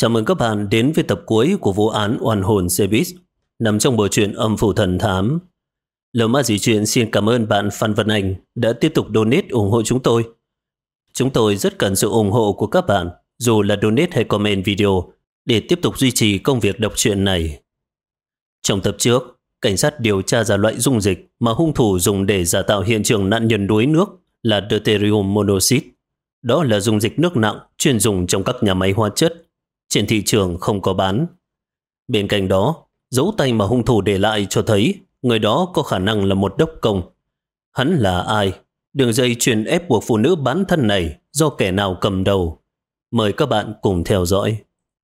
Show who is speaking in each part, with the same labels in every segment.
Speaker 1: Chào mừng các bạn đến với tập cuối của vụ án oan hồn xe buýt nằm trong bộ truyện Âm phủ thần thám. Lờ Ma Dĩ Truyện xin cảm ơn bạn Phan Văn Anh đã tiếp tục donate ủng hộ chúng tôi. Chúng tôi rất cần sự ủng hộ của các bạn, dù là donate hay comment video, để tiếp tục duy trì công việc đọc truyện này. Trong tập trước, cảnh sát điều tra ra loại dung dịch mà hung thủ dùng để giả tạo hiện trường nạn nhân đuối nước là deuterium monoxide. Đó là dung dịch nước nặng chuyên dùng trong các nhà máy hóa chất. Trên thị trường không có bán. Bên cạnh đó, dấu tay mà hung thủ để lại cho thấy người đó có khả năng là một đốc công. Hắn là ai? Đường dây truyền ép buộc phụ nữ bán thân này do kẻ nào cầm đầu? Mời các bạn cùng theo dõi.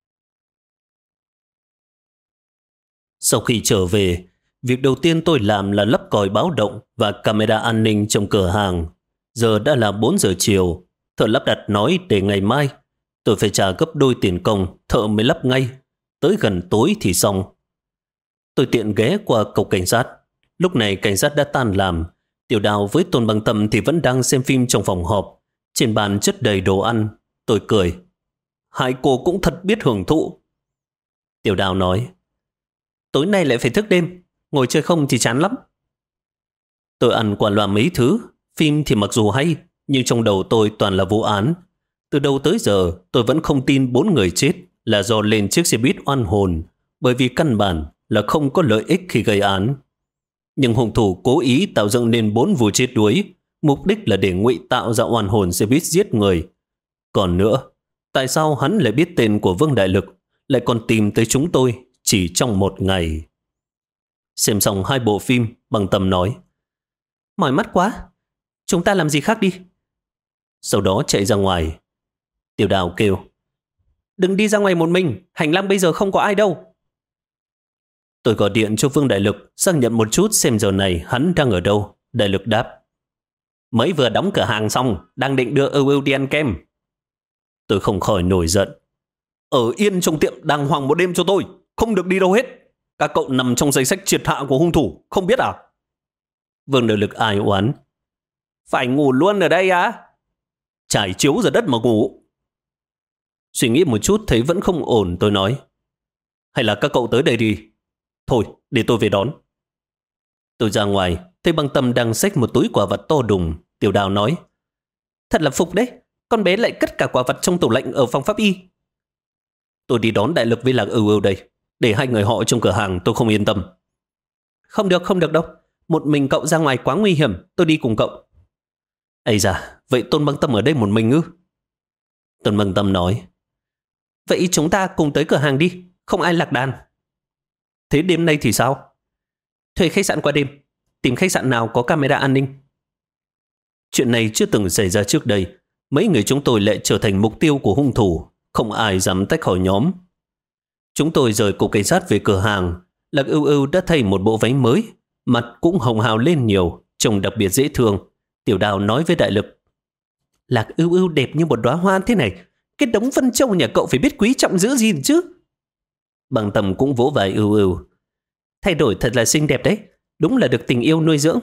Speaker 1: Sau khi trở về, việc đầu tiên tôi làm là lắp còi báo động và camera an ninh trong cửa hàng. Giờ đã là 4 giờ chiều. Thợ lắp đặt nói để ngày mai tôi phải trả gấp đôi tiền công, thợ mới lắp ngay. Tới gần tối thì xong. Tôi tiện ghé qua cục cảnh sát. Lúc này cảnh sát đã tan làm. Tiểu Đào với Tôn Bằng Tâm thì vẫn đang xem phim trong phòng họp. Trên bàn chất đầy đồ ăn. Tôi cười. Hai cô cũng thật biết hưởng thụ. Tiểu Đào nói, tối nay lại phải thức đêm, ngồi chơi không thì chán lắm. Tôi ăn quả loạn mấy thứ. Phim thì mặc dù hay, nhưng trong đầu tôi toàn là vụ án. Từ đầu tới giờ, tôi vẫn không tin 4 người chết là do lên chiếc xe buýt oan hồn, bởi vì căn bản là không có lợi ích khi gây án. Nhưng hung thủ cố ý tạo dựng nên 4 vụ chết đuối, mục đích là để ngụy tạo ra oan hồn xe buýt giết người. Còn nữa, tại sao hắn lại biết tên của Vương Đại Lực, lại còn tìm tới chúng tôi chỉ trong một ngày? Xem xong 2 bộ phim, Bằng Tâm nói, mỏi mắt quá, chúng ta làm gì khác đi. Sau đó chạy ra ngoài. Tiểu Đào kêu, đừng đi ra ngoài một mình, hành lang bây giờ không có ai đâu. Tôi gọi điện cho Vương Đại Lực xác nhận một chút xem giờ này hắn đang ở đâu. Đại Lực đáp, mới vừa đóng cửa hàng xong, đang định đưa Ưu đi ăn kem. Tôi không khỏi nổi giận. Ở yên trong tiệm đàng hoàng một đêm cho tôi, không được đi đâu hết. Các cậu nằm trong danh sách triệt hạ của hung thủ, không biết à? Vương Đại Lực ai oán, phải ngủ luôn ở đây á? Trải chiếu ra đất mà ngủ. Suy nghĩ một chút thấy vẫn không ổn, tôi nói, hay là các cậu tới đây đi. Thôi, để tôi về đón. Tôi ra ngoài, thấy Băng Tâm đang xách một túi quả vật to đùng. Tiểu Đào nói, thật là phục đấy, con bé lại cất cả quả vật trong tủ lạnh ở phòng pháp y. Tôi đi đón Đại Lực với Lạc Ưu đây. Để 2 người họ trong cửa hàng tôi không yên tâm. Không được đâu. Một mình cậu ra ngoài quá nguy hiểm, tôi đi cùng cậu. Ây da, vậy Tôn Băng Tâm ở đây một mình ư? Tôn Băng Tâm nói, vậy chúng ta cùng tới cửa hàng đi, không ai lạc đàn. Thế đêm nay thì sao? Thuê khách sạn qua đêm, tìm khách sạn nào có camera an ninh. Chuyện này chưa từng xảy ra trước đây. Mấy người chúng tôi lại trở thành mục tiêu của hung thủ. Không ai dám tách khỏi nhóm. Chúng tôi rời cục cảnh sát về cửa hàng. Lạc Ưu đã thay một bộ váy mới, mặt cũng hồng hào lên nhiều, trông đặc biệt dễ thương. Tiểu Đào nói với Đại Lực, Lạc Ưu đẹp như một đóa hoa thế này, cái đống phân châu nhà cậu phải biết quý trọng giữ gìn chứ. Bằng Tâm cũng vỗ vai Ưu, thay đổi thật là xinh đẹp đấy, đúng là được tình yêu nuôi dưỡng.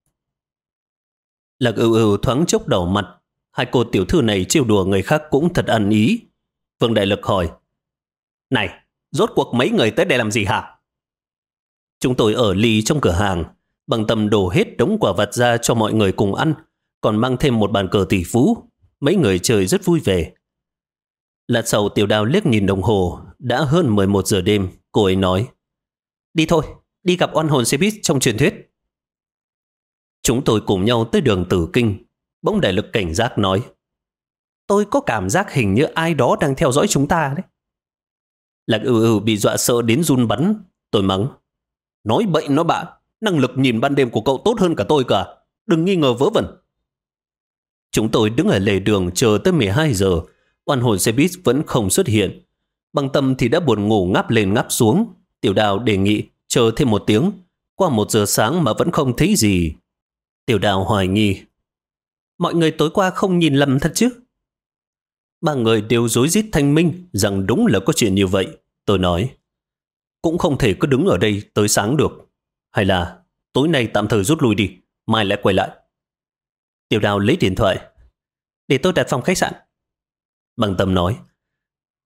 Speaker 1: Lạc Ưu thoáng chốc đỏ mặt. Hai cô tiểu thư này trêu đùa người khác cũng thật ăn ý. Vương Đại Lực hỏi, này, rốt cuộc mấy người tới đây làm gì hả? Chúng tôi ở lì trong cửa hàng. Bằng Tâm đổ hết đống quả vật ra cho mọi người cùng ăn, còn mang thêm một bàn cờ tỷ phú. Mấy người chơi rất vui vẻ. Lát sau Tiểu Đào liếc nhìn đồng hồ, đã hơn 11 giờ đêm. Cô ấy nói, đi thôi, đi gặp oan hồn xe buýt trong truyền thuyết. Chúng tôi cùng nhau tới đường Tử Kinh. Bỗng Đại Lực cảnh giác nói, tôi có cảm giác hình như ai đó đang theo dõi chúng ta đấy. Lạc Ưu bị dọa sợ đến run bắn. Tôi mắng, nói bậy nói bạ, năng lực nhìn ban đêm của cậu tốt hơn cả tôi cả, đừng nghi ngờ vớ vẩn. Chúng tôi đứng ở lề đường chờ tới 12 giờ. Oan hồn xe buýt vẫn không xuất hiện. Bằng Tâm thì đã buồn ngủ ngáp lên ngáp xuống. Tiểu Đào đề nghị chờ thêm 1 tiếng. Qua 1 giờ sáng mà vẫn không thấy gì. Tiểu Đào hoài nghi, mọi người tối qua không nhìn lầm thật chứ? 3 người đều rối rít thanh minh rằng đúng là có chuyện như vậy. Tôi nói, cũng không thể cứ đứng ở đây tới sáng được. Hay là tối nay tạm thời rút lui đi, mai lại quay lại. Tiểu Đào lấy điện thoại, để tôi đặt phòng khách sạn. Bằng Tâm nói,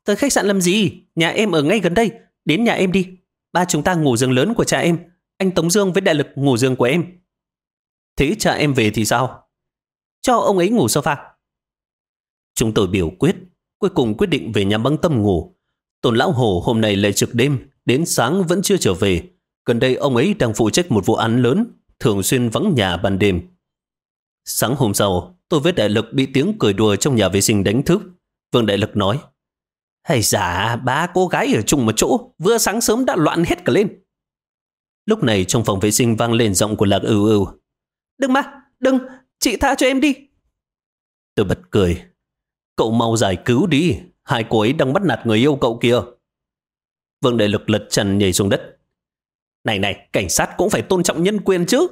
Speaker 2: Tới khách sạn làm gì? Nhà em ở ngay gần đây. Đến nhà em đi. Ba chúng ta ngủ giường lớn của cha em. Anh Tống Dương với Đại Lực ngủ giường của em.
Speaker 1: Thế cha em về thì sao?
Speaker 2: Cho ông ấy ngủ sofa.
Speaker 1: Chúng tôi biểu quyết, cuối cùng quyết định về nhà Băng Tâm ngủ. Tôn lão Hồ hôm nay lại trực đêm, đến sáng vẫn chưa trở về. Gần đây ông ấy đang phụ trách một vụ án lớn, thường xuyên vắng nhà ban đêm. Sáng hôm sau, tôi với Đại Lực bị tiếng cười đùa trong nhà vệ sinh đánh thức. Vương Đại Lực nói:
Speaker 2: Hay dạ, ba cô gái ở chung một chỗ, vừa sáng sớm đã loạn hết cả lên.
Speaker 1: Lúc này trong phòng vệ sinh vang lên giọng của Lạc Ưu Ưu:
Speaker 2: Đừng mà, đừng, chị tha cho em đi.
Speaker 1: Tôi bật cười: Cậu mau giải cứu đi, hai cô ấy đang bắt nạt người yêu cậu kìa. Vương Đại Lực lật trần nhảy xuống đất:
Speaker 2: Này, cảnh sát cũng phải tôn trọng nhân quyền chứ.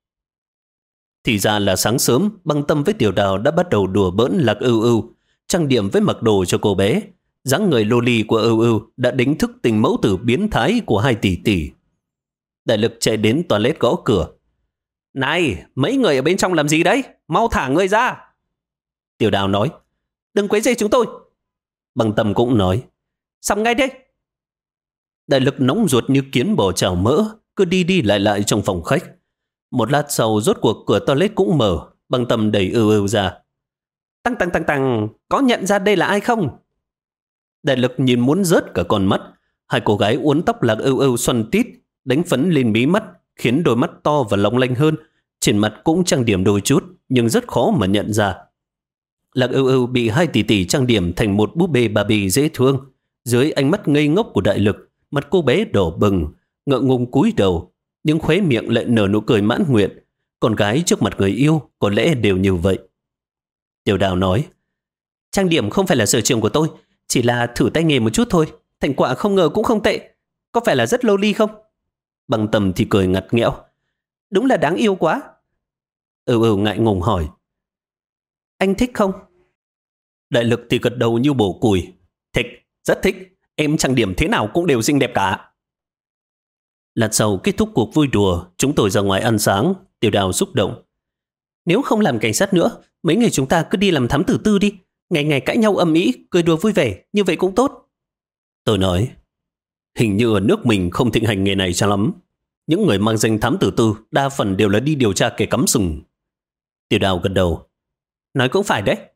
Speaker 1: Thì ra là sáng sớm, Băng Tâm với Tiểu Đào đã bắt đầu đùa bỡn Lạc Ưu Ưu, trang điểm với mặc đồ cho cô bé. Dáng người loli của Ưu Ưu đã đánh thức tình mẫu tử biến thái của hai tỷ tỷ. Đại Lực chạy đến toilet gõ cửa:
Speaker 2: Này, mấy người ở bên trong làm gì đấy? Mau thả người ra.
Speaker 1: Tiểu Đào nói:
Speaker 2: Đừng quấy rầy chúng tôi.
Speaker 1: Băng Tâm cũng nói:
Speaker 2: Xong ngay đây.
Speaker 1: Đại Lực nóng ruột như kiến bò chảo mỡ, cứ đi đi lại lại trong phòng khách. Một lát sau rốt cuộc cửa toilet cũng mở. Băng Tâm đẩy Ưu Ưu ra:
Speaker 2: Tăng, có nhận ra đây là ai không?
Speaker 1: Đại Lực nhìn muốn rớt cả con mắt. Hai cô gái uốn tóc Lạc Ưu Ưu xoăn tít, đánh phấn lên mí mắt, khiến đôi mắt to và long lanh hơn. Trên mặt cũng trang điểm đôi chút, nhưng rất khó mà nhận ra. Lạc Ưu Ưu bị hai tỷ tỷ trang điểm thành một búp bê Barbie dễ thương. Dưới ánh mắt ngây ngốc của Đại Lực, mặt cô bé đỏ bừng, ngượng ngùng cúi đầu, nhưng khóe miệng lại nở nụ cười mãn nguyện. Con gái trước mặt người yêu có lẽ đều như vậy. Tiểu Đào nói:
Speaker 2: Trang điểm không phải là sở trường của tôi, chỉ là thử tay nghề một chút thôi. Thành quả không ngờ cũng không tệ. Có phải là rất loli không?
Speaker 1: Băng Tâm thì cười ngặt nghẽo:
Speaker 2: Đúng là đáng yêu quá.
Speaker 1: Ưu ngại ngùng hỏi:
Speaker 2: Anh thích không?
Speaker 1: Đại Lực thì gật đầu như bổ củi:
Speaker 2: Thích, rất thích. Em trang điểm thế nào cũng đều xinh đẹp cả.
Speaker 1: Lát sau kết thúc cuộc vui đùa, chúng tôi ra ngoài ăn sáng. Tiểu Đào xúc động:
Speaker 2: Nếu không làm cảnh sát nữa, mấy người chúng ta cứ đi làm thám tử tư đi. Ngày ngày cãi nhau ầm ĩ, cười đùa vui vẻ, như vậy cũng tốt.
Speaker 1: Tôi nói: Hình như ở nước mình không thịnh hành nghề này cho lắm. Những người mang danh thám tử tư đa phần đều là đi điều tra kẻ cắm sừng. Tiểu Đào gật đầu:
Speaker 2: Nói cũng phải đấy.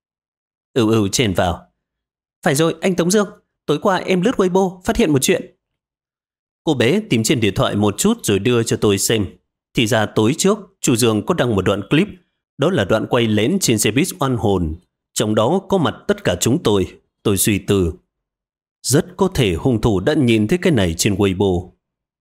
Speaker 1: Ưu chen vào:
Speaker 2: Phải rồi, anh Tống Dương, tối qua em lướt Weibo phát hiện một chuyện.
Speaker 1: Cô bé tìm trên điện thoại một chút rồi đưa cho tôi xem. Thì ra tối trước, chủ Dương có đăng một đoạn clip. Đó là đoạn quay lén trên xe buýt oan hồn. Trong đó có mặt tất cả chúng tôi. Tôi suy tư: rất có thể hung thủ đã nhìn thấy cái này trên Weibo.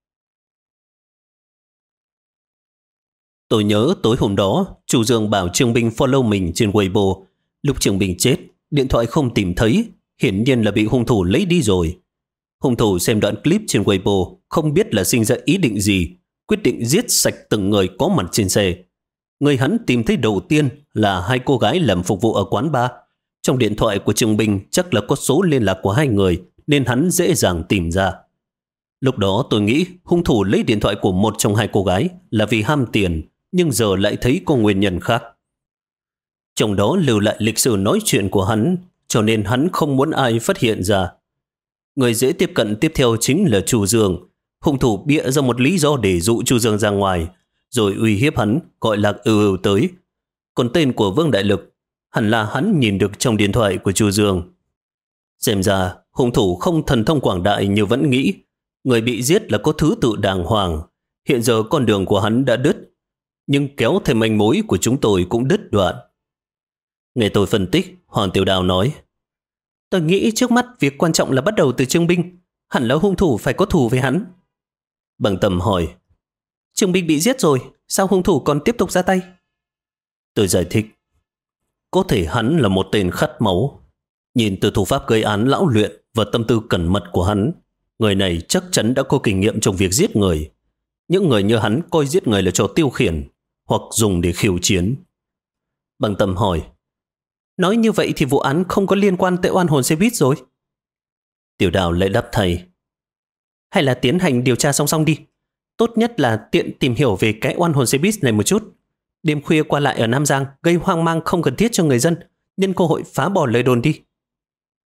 Speaker 1: Tôi nhớ tối hôm đó, chủ Dương bảo Trương Bình follow mình trên Weibo. Lúc Trương Bình chết, điện thoại không tìm thấy, hiển nhiên là bị hung thủ lấy đi rồi. Hung thủ xem đoạn clip trên Weibo, không biết là sinh ra ý định gì, quyết định giết sạch từng người có mặt trên xe. Người hắn tìm thấy đầu tiên là hai cô gái làm phục vụ ở quán bar. Trong điện thoại của Trương Bình chắc là có số liên lạc của hai người, nên hắn dễ dàng tìm ra. Lúc đó tôi nghĩ hung thủ lấy điện thoại của một trong hai cô gái là vì ham tiền, nhưng giờ lại thấy có nguyên nhân khác. Trong đó lưu lại lịch sử nói chuyện của hắn, cho nên hắn không muốn ai phát hiện ra. Người dễ tiếp cận tiếp theo chính là Chu Dương. Hung thủ bịa ra một lý do để dụ Chu Dương ra ngoài, rồi uy hiếp hắn, gọi Lạc Ưu tới. Còn tên của Vương Đại Lực hẳn là hắn nhìn được trong điện thoại của Chu Dương. Xem ra hung thủ không thần thông quảng đại như vẫn nghĩ. Người bị giết là có thứ tự đàng hoàng. Hiện giờ con đường của hắn đã đứt, nhưng kéo thêm manh mối của chúng tôi cũng đứt đoạn. Nghe tôi phân tích, Hoàng Tiểu Đào nói:
Speaker 2: Tôi nghĩ trước mắt việc quan trọng là bắt đầu từ Trương Bình. Hẳn là hung thủ phải có thù với hắn.
Speaker 1: Bằng Tầm hỏi:
Speaker 2: Trương Bình bị giết rồi, sao hung thủ còn tiếp tục ra tay?
Speaker 1: Tôi giải thích: có thể hắn là một tên khát máu. Nhìn từ thủ pháp gây án lão luyện và tâm tư cẩn mật của hắn, người này chắc chắn đã có kinh nghiệm trong việc giết người. Những người như hắn coi giết người là trò tiêu khiển hoặc dùng để khiêu chiến. Bằng Tầm hỏi:
Speaker 2: Nói như vậy thì vụ án không có liên quan tới oan hồn xe buýt rồi.
Speaker 1: Tiểu Đào lại đáp thay:
Speaker 2: Hay là tiến hành điều tra song song đi. Tốt nhất là tiện tìm hiểu về cái oan hồn xe buýt này một chút. Đêm khuya qua lại ở Nam Giang gây hoang mang không cần thiết cho người dân, nhân cơ hội phá bỏ lời đồn đi.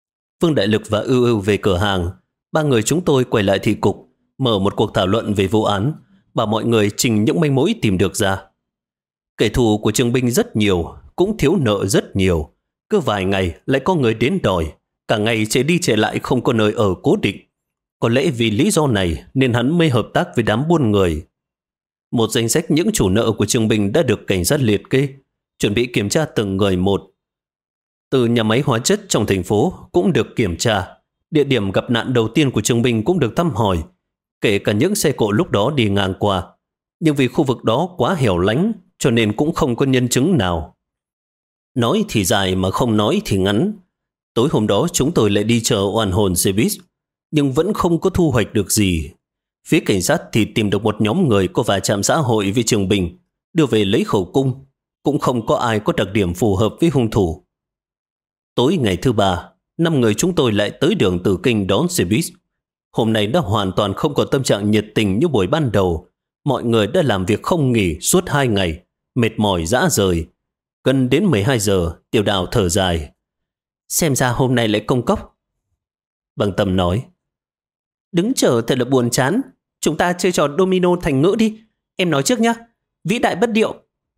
Speaker 1: Vương Đại Lực và Ưu Ưu về cửa hàng. Ba người chúng tôi quay lại thị cục, mở một cuộc thảo luận về vụ án, bảo mọi người trình những manh mối tìm được ra. Kẻ thù của Trương Binh rất nhiều, cũng thiếu nợ rất nhiều. Cứ vài ngày lại có người đến đòi, cả ngày chạy đi chạy lại không có nơi ở cố định. Có lẽ vì lý do này nên hắn mới hợp tác với đám buôn người. Một danh sách những chủ nợ của Trương Binh đã được cảnh sát liệt kê, chuẩn bị kiểm tra từng người một. Từ nhà máy hóa chất trong thành phố cũng được kiểm tra. Địa điểm gặp nạn đầu tiên của Trương Binh cũng được thăm hỏi, kể cả những xe cộ lúc đó đi ngang qua. Nhưng vì khu vực đó quá hẻo lánh cho nên cũng không có nhân chứng nào. Nói thì dài mà không nói thì ngắn. Tối hôm đó chúng tôi lại đi chờ oan hồn xe buýt, nhưng vẫn không có thu hoạch được gì. Phía cảnh sát thì tìm được một nhóm người có va chạm xã hội với Trương Bình, đưa về lấy khẩu cung. Cũng không có ai có đặc điểm phù hợp với hung thủ. Tối ngày thứ ba, 5 người chúng tôi lại tới đường Tử Kinh đón xe buýt. Hôm nay đã hoàn toàn không có tâm trạng nhiệt tình như buổi ban đầu. Mọi người đã làm việc không nghỉ suốt 2 ngày, mệt mỏi rã rời. Gần đến 12 giờ, Tiểu Đào thở dài. Xem ra hôm nay lại công cốc. Bằng Tâm nói, đứng chờ thật là buồn chán. Chúng ta chơi trò domino thành ngữ đi. Em nói trước nhé. Vĩ đại bất điệu.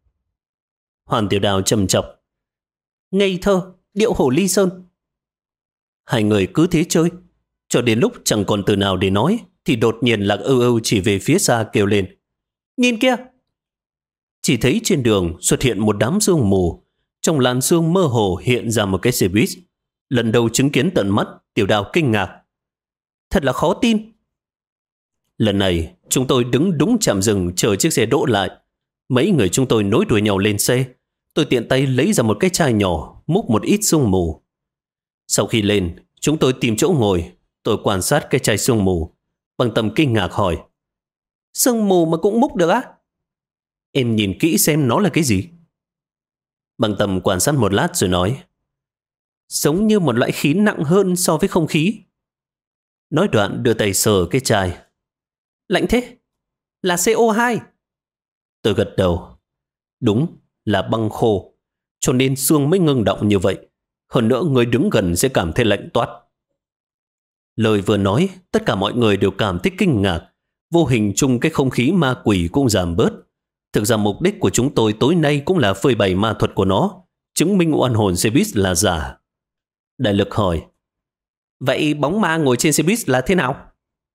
Speaker 1: Hoàn Tiểu Đào trầm chọc, ngây thơ, điệu hổ ly sơn. Hai người cứ thế chơi, cho đến lúc chẳng còn từ nào để nói, thì đột nhiên Lạc Ưu Ưu chỉ về phía xa kêu lên, nhìn kia. Chỉ thấy trên đường xuất hiện một đám sương mù. Trong làn sương mơ hồ hiện ra một cái xe buýt. Lần đầu chứng kiến tận mắt, Tiểu Đào kinh ngạc. Thật là khó tin. Lần này, chúng tôi đứng đúng trạm dừng chờ chiếc xe đỗ lại. Mấy người chúng tôi nối đuôi nhau lên xe. Tôi tiện tay lấy ra một cái chai nhỏ, múc một ít sương mù. Sau khi lên, chúng tôi tìm chỗ ngồi. Tôi quan sát cái chai sương mù. Bằng Tâm kinh ngạc hỏi, sương mù mà cũng múc được á? Em nhìn kỹ xem nó là cái gì. Bằng Tâm quan sát một lát rồi nói, giống như một loại khí nặng hơn so với không khí. Nói đoạn đưa tay sờ cái chai. Lạnh thế, là CO2. Tôi gật đầu. Đúng là băng khô, cho nên xương mới ngưng động như vậy. Hơn nữa người đứng gần sẽ cảm thấy lạnh toát. Lời vừa nói, tất cả mọi người đều cảm thấy kinh ngạc. Vô hình chung cái không khí ma quỷ cũng giảm bớt. Thực ra mục đích của chúng tôi tối nay cũng là phơi bày ma thuật của nó, chứng minh oan hồn xe buýt là giả. Đại Lực hỏi, vậy bóng ma ngồi trên xe buýt là thế nào?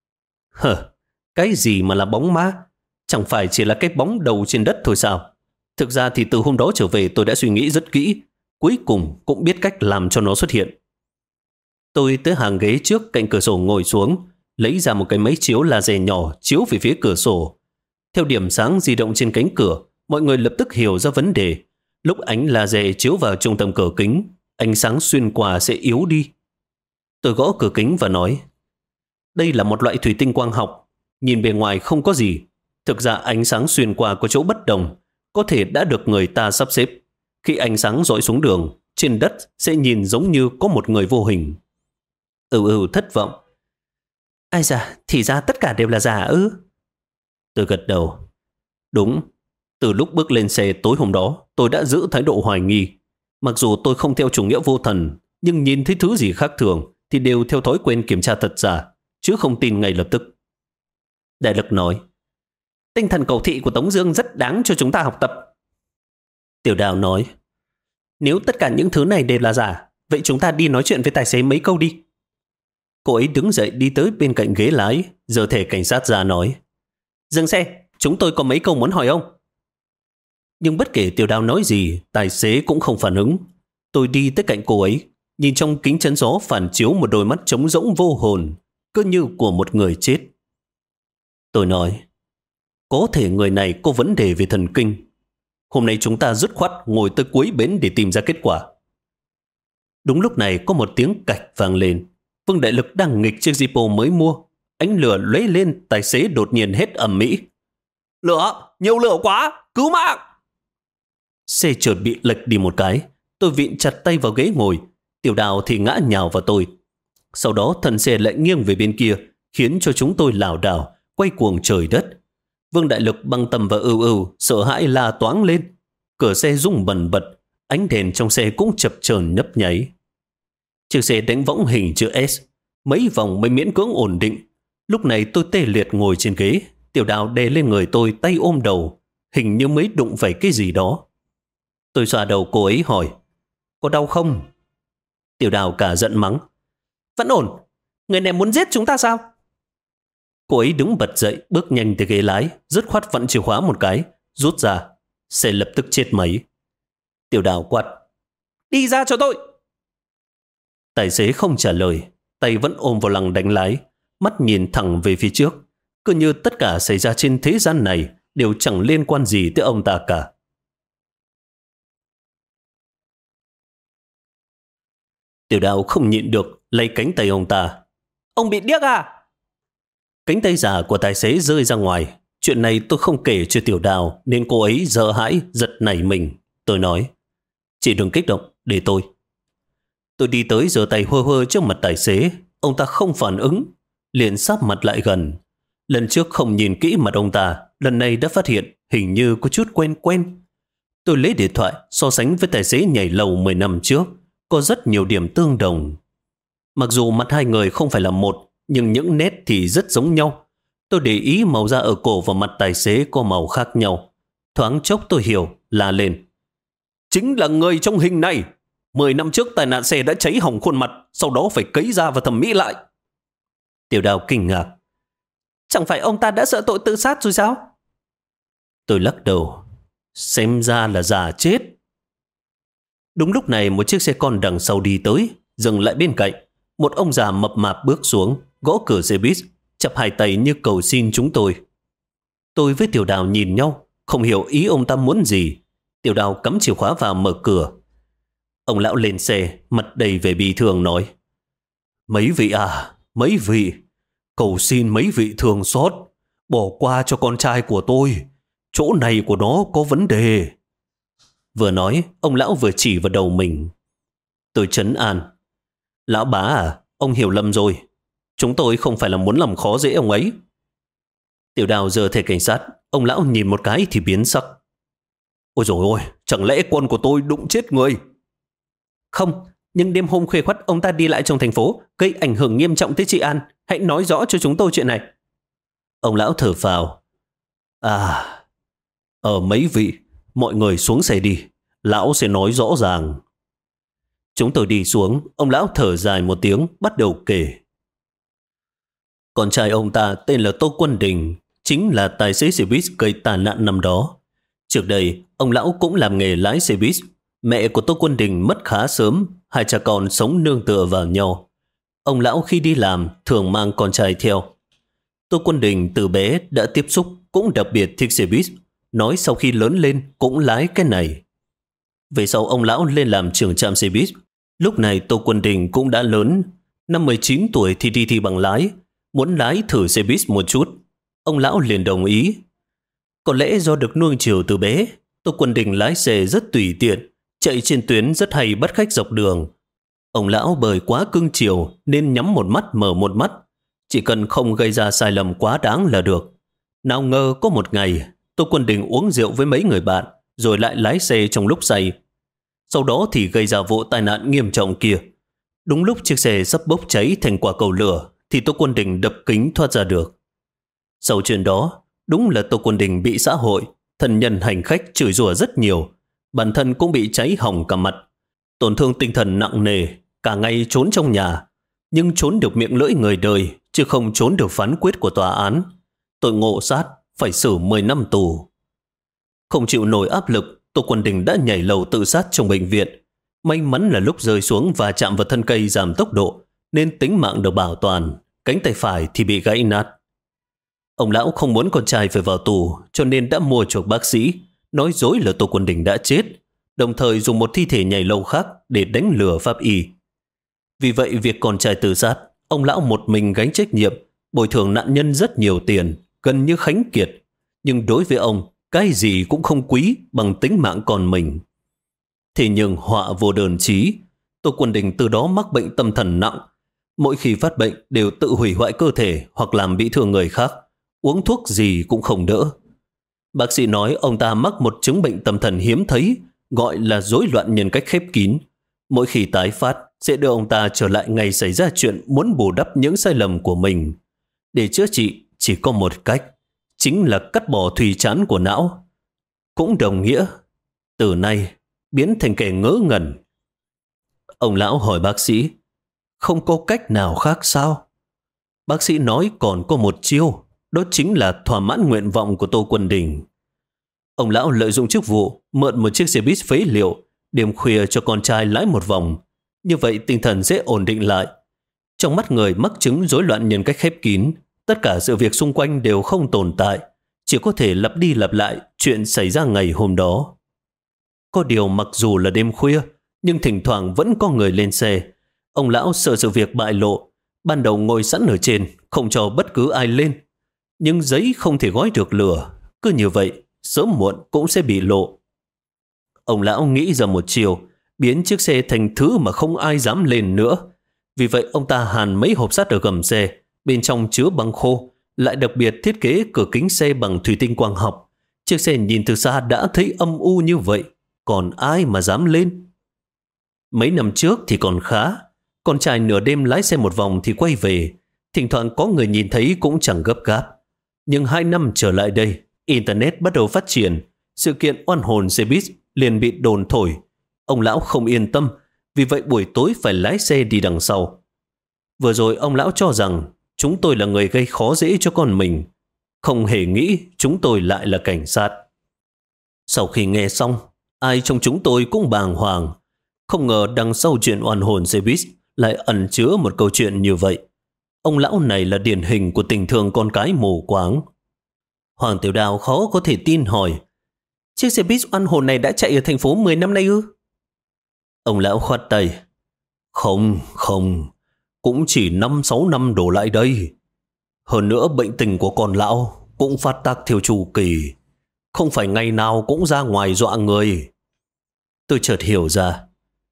Speaker 1: Cái gì mà là bóng ma? Chẳng phải chỉ là cái bóng đầu trên đất thôi sao? Thực ra thì từ hôm đó trở về tôi đã suy nghĩ rất kỹ, cuối cùng cũng biết cách làm cho nó xuất hiện. Tôi tới hàng ghế trước cạnh cửa sổ ngồi xuống, lấy ra một cái máy chiếu laser nhỏ chiếu về phía cửa sổ. Theo điểm sáng di động trên cánh cửa, mọi người lập tức hiểu ra vấn đề. Lúc ánh laser chiếu vào trung tâm cửa kính, ánh sáng xuyên qua sẽ yếu đi. Tôi gõ cửa kính và nói, đây là một loại thủy tinh quang học. Nhìn bề ngoài không có gì. Thực ra ánh sáng xuyên qua có chỗ bất đồng, có thể đã được người ta sắp xếp. Khi ánh sáng rọi xuống đường, trên đất sẽ nhìn giống như có một người vô hình. Thất vọng. Ai da, thì ra tất cả đều là giả ư? Tôi gật đầu. Đúng, từ lúc bước lên xe tối hôm đó, tôi đã giữ thái độ hoài nghi. Mặc dù tôi không theo chủ nghĩa vô thần, nhưng nhìn thấy thứ gì khác thường thì đều theo thói quen kiểm tra thật giả, chứ không tin ngay lập tức. Đại Lực nói, tinh thần cầu thị của Tống Dương rất đáng cho chúng ta học tập. Tiểu Đào nói, nếu tất cả những thứ này đều là giả, vậy chúng ta đi nói chuyện với tài xế mấy câu đi. Cô ấy đứng dậy đi tới bên cạnh ghế lái, giơ thẻ cảnh sát ra nói, dừng xe, chúng tôi có mấy câu muốn hỏi ông. Nhưng bất kể Tiểu Đào nói gì, tài xế cũng không phản ứng. Tôi đi tới cạnh cô ấy, nhìn trong kính chắn gió phản chiếu một đôi mắt trống rỗng vô hồn, cứ như của một người chết. Tôi nói, có thể người này có vấn đề về thần kinh. Hôm nay chúng ta dứt khoát ngồi tới cuối bến để tìm ra kết quả. Đúng lúc này có một tiếng cạch vang lên. Vương Đại Lực đang nghịch chiếc Zippo mới mua. Ánh lửa lóe lên, tài xế đột nhiên hét ầm ĩ. Lửa, nhiều lửa quá, cứu mạng! Xe chợt bị lệch đi một cái. Tôi vịn chặt tay vào ghế ngồi. Tiểu Đào thì ngã nhào vào tôi. Sau đó thân xe lại nghiêng về bên kia, khiến cho chúng tôi lảo đảo, quay cuồng trời đất. Vương Đại Lực, Băng Tâm và Ưu sợ hãi la toáng lên. Cửa xe rung bần bật, ánh đèn trong xe cũng chập chờn nhấp nháy. Chiếc xe đánh võng hình chữ S, mấy vòng mới miễn cưỡng ổn định. Lúc này tôi tê liệt ngồi trên ghế, Tiểu Đào đè lên người tôi, tay ôm đầu, hình như mới đụng phải cái gì đó. Tôi xoa đầu cô ấy hỏi, có đau không? Tiểu Đào cả giận mắng, vẫn ổn, người này muốn giết chúng ta sao? Cô ấy đứng bật dậy, bước nhanh tới ghế lái, dứt khoát vặn chìa khóa một cái, rút ra, xe lập tức chết máy. Tiểu Đào quát, đi ra cho tôi! Tài xế không trả lời, tay vẫn ôm vào lăng đánh lái, mắt nhìn thẳng về phía trước, cứ như tất cả xảy ra trên thế gian này đều chẳng liên quan gì tới ông ta cả. Tiểu Đào không nhịn được, lấy cánh tay ông ta. Ông bị điếc à? Cánh tay giả của tài xế rơi ra ngoài. Chuyện này tôi không kể cho Tiểu Đào nên cô ấy sợ hãi, giật nảy mình. Tôi nói, chị đừng kích động, để tôi. Tôi đi tới giơ tay hơ hơ trước mặt tài xế. Ông ta không phản ứng, liền sáp mặt lại gần. Lần trước không nhìn kỹ mặt ông ta, lần này đã phát hiện hình như có chút quen quen. Tôi lấy điện thoại so sánh với tài xế nhảy lầu 10 năm trước, có rất nhiều điểm tương đồng. Mặc dù mặt hai người không phải là một, nhưng những nét thì rất giống nhau. Tôi để ý màu da ở cổ và mặt tài xế có màu khác nhau. Thoáng chốc tôi hiểu, la lên. Chính là người trong hình này. 10 năm trước tai nạn xe đã cháy hỏng khuôn mặt, sau đó phải cấy da và thẩm mỹ lại. Tiểu Đào kinh ngạc. Chẳng phải ông ta đã sợ tội tự sát rồi sao? Tôi lắc đầu. Xem ra là già chết. Đúng lúc này một chiếc xe con đằng sau đi tới, dừng lại bên cạnh. Một ông già mập mạp bước xuống, gõ cửa xe buýt, chắp hai tay như cầu xin chúng tôi. Tôi với Tiểu Đào nhìn nhau, không hiểu ý ông ta muốn gì. Tiểu Đào cắm chìa khóa vào mở cửa. Ông lão lên xe, mặt đầy vẻ bi thương nói. Mấy vị à, mấy vị, cầu xin mấy vị thương xót, bỏ qua cho con trai của tôi. Chỗ này của nó có vấn đề. Vừa nói, ông lão vừa chỉ vào đầu mình. Tôi trấn an. Lão bá à, ông hiểu lầm rồi. Chúng tôi không phải là muốn làm khó dễ ông ấy. Tiểu Đào giơ thẻ cảnh sát, ông lão nhìn một cái thì biến sắc. Ôi dồi ôi, chẳng lẽ quân của tôi đụng chết người? Không, nhưng đêm hôm khuya khoắt ông ta đi lại trong thành phố, gây ảnh hưởng nghiêm trọng tới trị an. Hãy nói rõ cho chúng tôi chuyện này. Ông lão thở phào. Mấy vị, mọi người xuống xe đi. Lão sẽ nói rõ ràng. Chúng tôi đi xuống, ông lão thở dài một tiếng, bắt đầu kể. Con trai ông ta tên là Tô Quân Đình, chính là tài xế xe buýt gây tai nạn năm đó. Trước đây, ông lão cũng làm nghề lái xe buýt. Mẹ của Tô Quân Đình mất khá sớm, hai cha con sống nương tựa vào nhau. Ông lão khi đi làm thường mang con trai theo. Tô Quân Đình từ bé đã tiếp xúc, cũng đặc biệt thích xe buýt. Nói sau khi lớn lên cũng lái cái này. Về sau ông lão lên làm trưởng trạm xe buýt. Lúc này Tô Quân Đình cũng đã lớn. Năm 19 tuổi thì đi thi bằng lái. Muốn lái thử xe buýt một chút. Ông lão liền đồng ý. Có lẽ do được nuông chiều từ bé, Tô Quân Đình lái xe rất tùy tiện, chạy trên tuyến rất hay bắt khách dọc đường. Ông lão bởi quá cưng chiều nên nhắm một mắt mở một mắt. Chỉ cần không gây ra sai lầm quá đáng là được. Nào ngờ có một ngày, Tô Quân Đình uống rượu với mấy người bạn, rồi lại lái xe trong lúc say. Sau đó thì gây ra vụ tai nạn nghiêm trọng kia. Đúng lúc chiếc xe sắp bốc cháy thành quả cầu lửa, thì Tô Quân Đình đập kính thoát ra được. Sau chuyện đó, đúng là Tô Quân Đình bị xã hội, thân nhân hành khách chửi rủa rất nhiều. Bản thân cũng bị cháy hỏng cả mặt. Tổn thương tinh thần nặng nề, cả ngày trốn trong nhà. Nhưng trốn được miệng lưỡi người đời, chứ không trốn được phán quyết của tòa án. Tội ngộ sát, phải xử 10 năm tù. Không chịu nổi áp lực, Tô Quân Đình đã nhảy lầu tự sát trong bệnh viện. May mắn là lúc rơi xuống và chạm vào thân cây giảm tốc độ, nên tính mạng được bảo toàn, cánh tay phải thì bị gãy nát. Ông lão không muốn con trai phải vào tù, cho nên đã mua chuộc bác sĩ, nói dối là Tô Quân Đình đã chết, đồng thời dùng một thi thể nhảy lầu khác để đánh lừa pháp y. Vì vậy việc con trai tự sát, ông lão một mình gánh trách nhiệm, bồi thường nạn nhân rất nhiều tiền, gần như khánh kiệt. Nhưng đối với ông, cái gì cũng không quý bằng tính mạng con mình. Thế nhưng họa vô đơn chí, Tô Quân Đình từ đó mắc bệnh tâm thần nặng. Mỗi khi phát bệnh đều tự hủy hoại cơ thể hoặc làm bị thương người khác, uống thuốc gì cũng không đỡ. Bác sĩ nói ông ta mắc một chứng bệnh tâm thần hiếm thấy, gọi là rối loạn nhân cách khép kín. Mỗi khi tái phát, sẽ đưa ông ta trở lại ngày xảy ra chuyện muốn bù đắp những sai lầm của mình. Để chữa trị chỉ có một cách, chính là cắt bỏ thùy chán của não. Cũng đồng nghĩa, từ nay biến thành kẻ ngớ ngẩn. Ông lão hỏi bác sĩ, không có cách nào khác sao? Bác sĩ nói còn có một chiêu, đó chính là thỏa mãn nguyện vọng của Tô Quân Đình. Ông lão lợi dụng chức vụ, mượn một chiếc xe buýt phế liệu, đêm khuya cho con trai lái một vòng. Như vậy tinh thần sẽ ổn định lại. Trong mắt người mắc chứng rối loạn nhân cách khép kín, tất cả sự việc xung quanh đều không tồn tại, chỉ có thể lặp đi lặp lại chuyện xảy ra ngày hôm đó. Có điều mặc dù là đêm khuya, nhưng thỉnh thoảng vẫn có người lên xe. Ông lão sợ sự việc bại lộ, ban đầu ngồi sẵn ở trên, không cho bất cứ ai lên. Nhưng giấy không thể gói được lửa, cứ như vậy, sớm muộn cũng sẽ bị lộ. Ông lão nghĩ ra một chiều, biến chiếc xe thành thứ mà không ai dám lên nữa. Vì vậy ông ta hàn mấy hộp sắt ở gầm xe, bên trong chứa băng khô, lại đặc biệt thiết kế cửa kính xe bằng thủy tinh quang học. Chiếc xe nhìn từ xa đã thấy âm u như vậy, còn ai mà dám lên? Mấy năm trước thì còn khá, con trai nửa đêm lái xe một vòng thì quay về, thỉnh thoảng có người nhìn thấy cũng chẳng gấp gáp. Nhưng 2 năm trở lại đây, Internet bắt đầu phát triển, sự kiện oan hồn xe buýt liền bị đồn thổi. Ông lão không yên tâm, vì vậy buổi tối phải lái xe đi đằng sau. Vừa rồi ông lão cho rằng chúng tôi là người gây khó dễ cho con mình, không hề nghĩ chúng tôi lại là cảnh sát. Sau khi nghe xong, ai trong chúng tôi cũng bàng hoàng. Không ngờ đằng sau chuyện oan hồn xe buýt lại ẩn chứa một câu chuyện như vậy. Ông lão này là điển hình của tình thương con cái mù quáng. Hoàng Tiểu Đào khó có thể tin hỏi, chiếc xe buýt oan hồn này đã chạy ở thành phố 10 năm nay ư? Ông lão khoát tay, không, cũng chỉ 5-6 năm đổ lại đây. Hơn nữa bệnh tình của con lão cũng phát tác theo chu kỳ, không phải ngày nào cũng ra ngoài dọa người. Tôi chợt hiểu ra,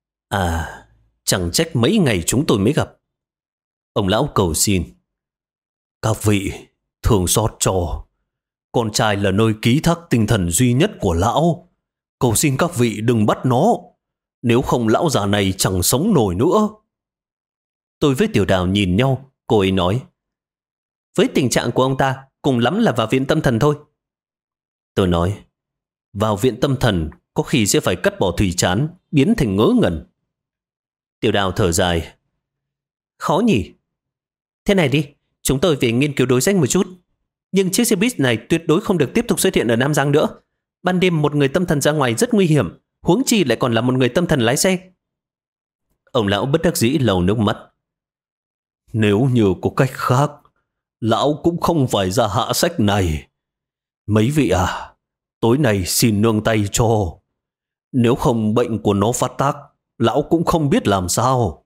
Speaker 1: chẳng trách mấy ngày chúng tôi mới gặp. Ông lão cầu xin, các vị thương xót cho, con trai là nơi ký thác tinh thần duy nhất của lão. Cầu xin các vị đừng bắt nó, nếu không lão già này chẳng sống nổi nữa. Tôi với Tiểu Đào nhìn nhau, cô ấy nói, với tình trạng của ông ta, cùng lắm là vào viện tâm thần thôi. Tôi nói, vào viện tâm thần có khi sẽ phải cắt bỏ thùy chán, biến thành ngớ ngẩn. Tiểu Đào thở dài, khó nhỉ. Thế này đi, chúng tôi về nghiên cứu đối sách một chút. Nhưng chiếc xe buýt này tuyệt đối không được tiếp tục xuất hiện ở Nam Giang nữa. Ban đêm một người tâm thần ra ngoài rất nguy hiểm, huống chi lại còn là một người tâm thần lái xe. Ông lão bất đắc dĩ lau nước mắt. Nếu như có cách khác, lão cũng không phải ra hạ sách này. Mấy vị tối nay xin nương tay cho. Nếu không bệnh của nó phát tác, lão cũng không biết làm sao.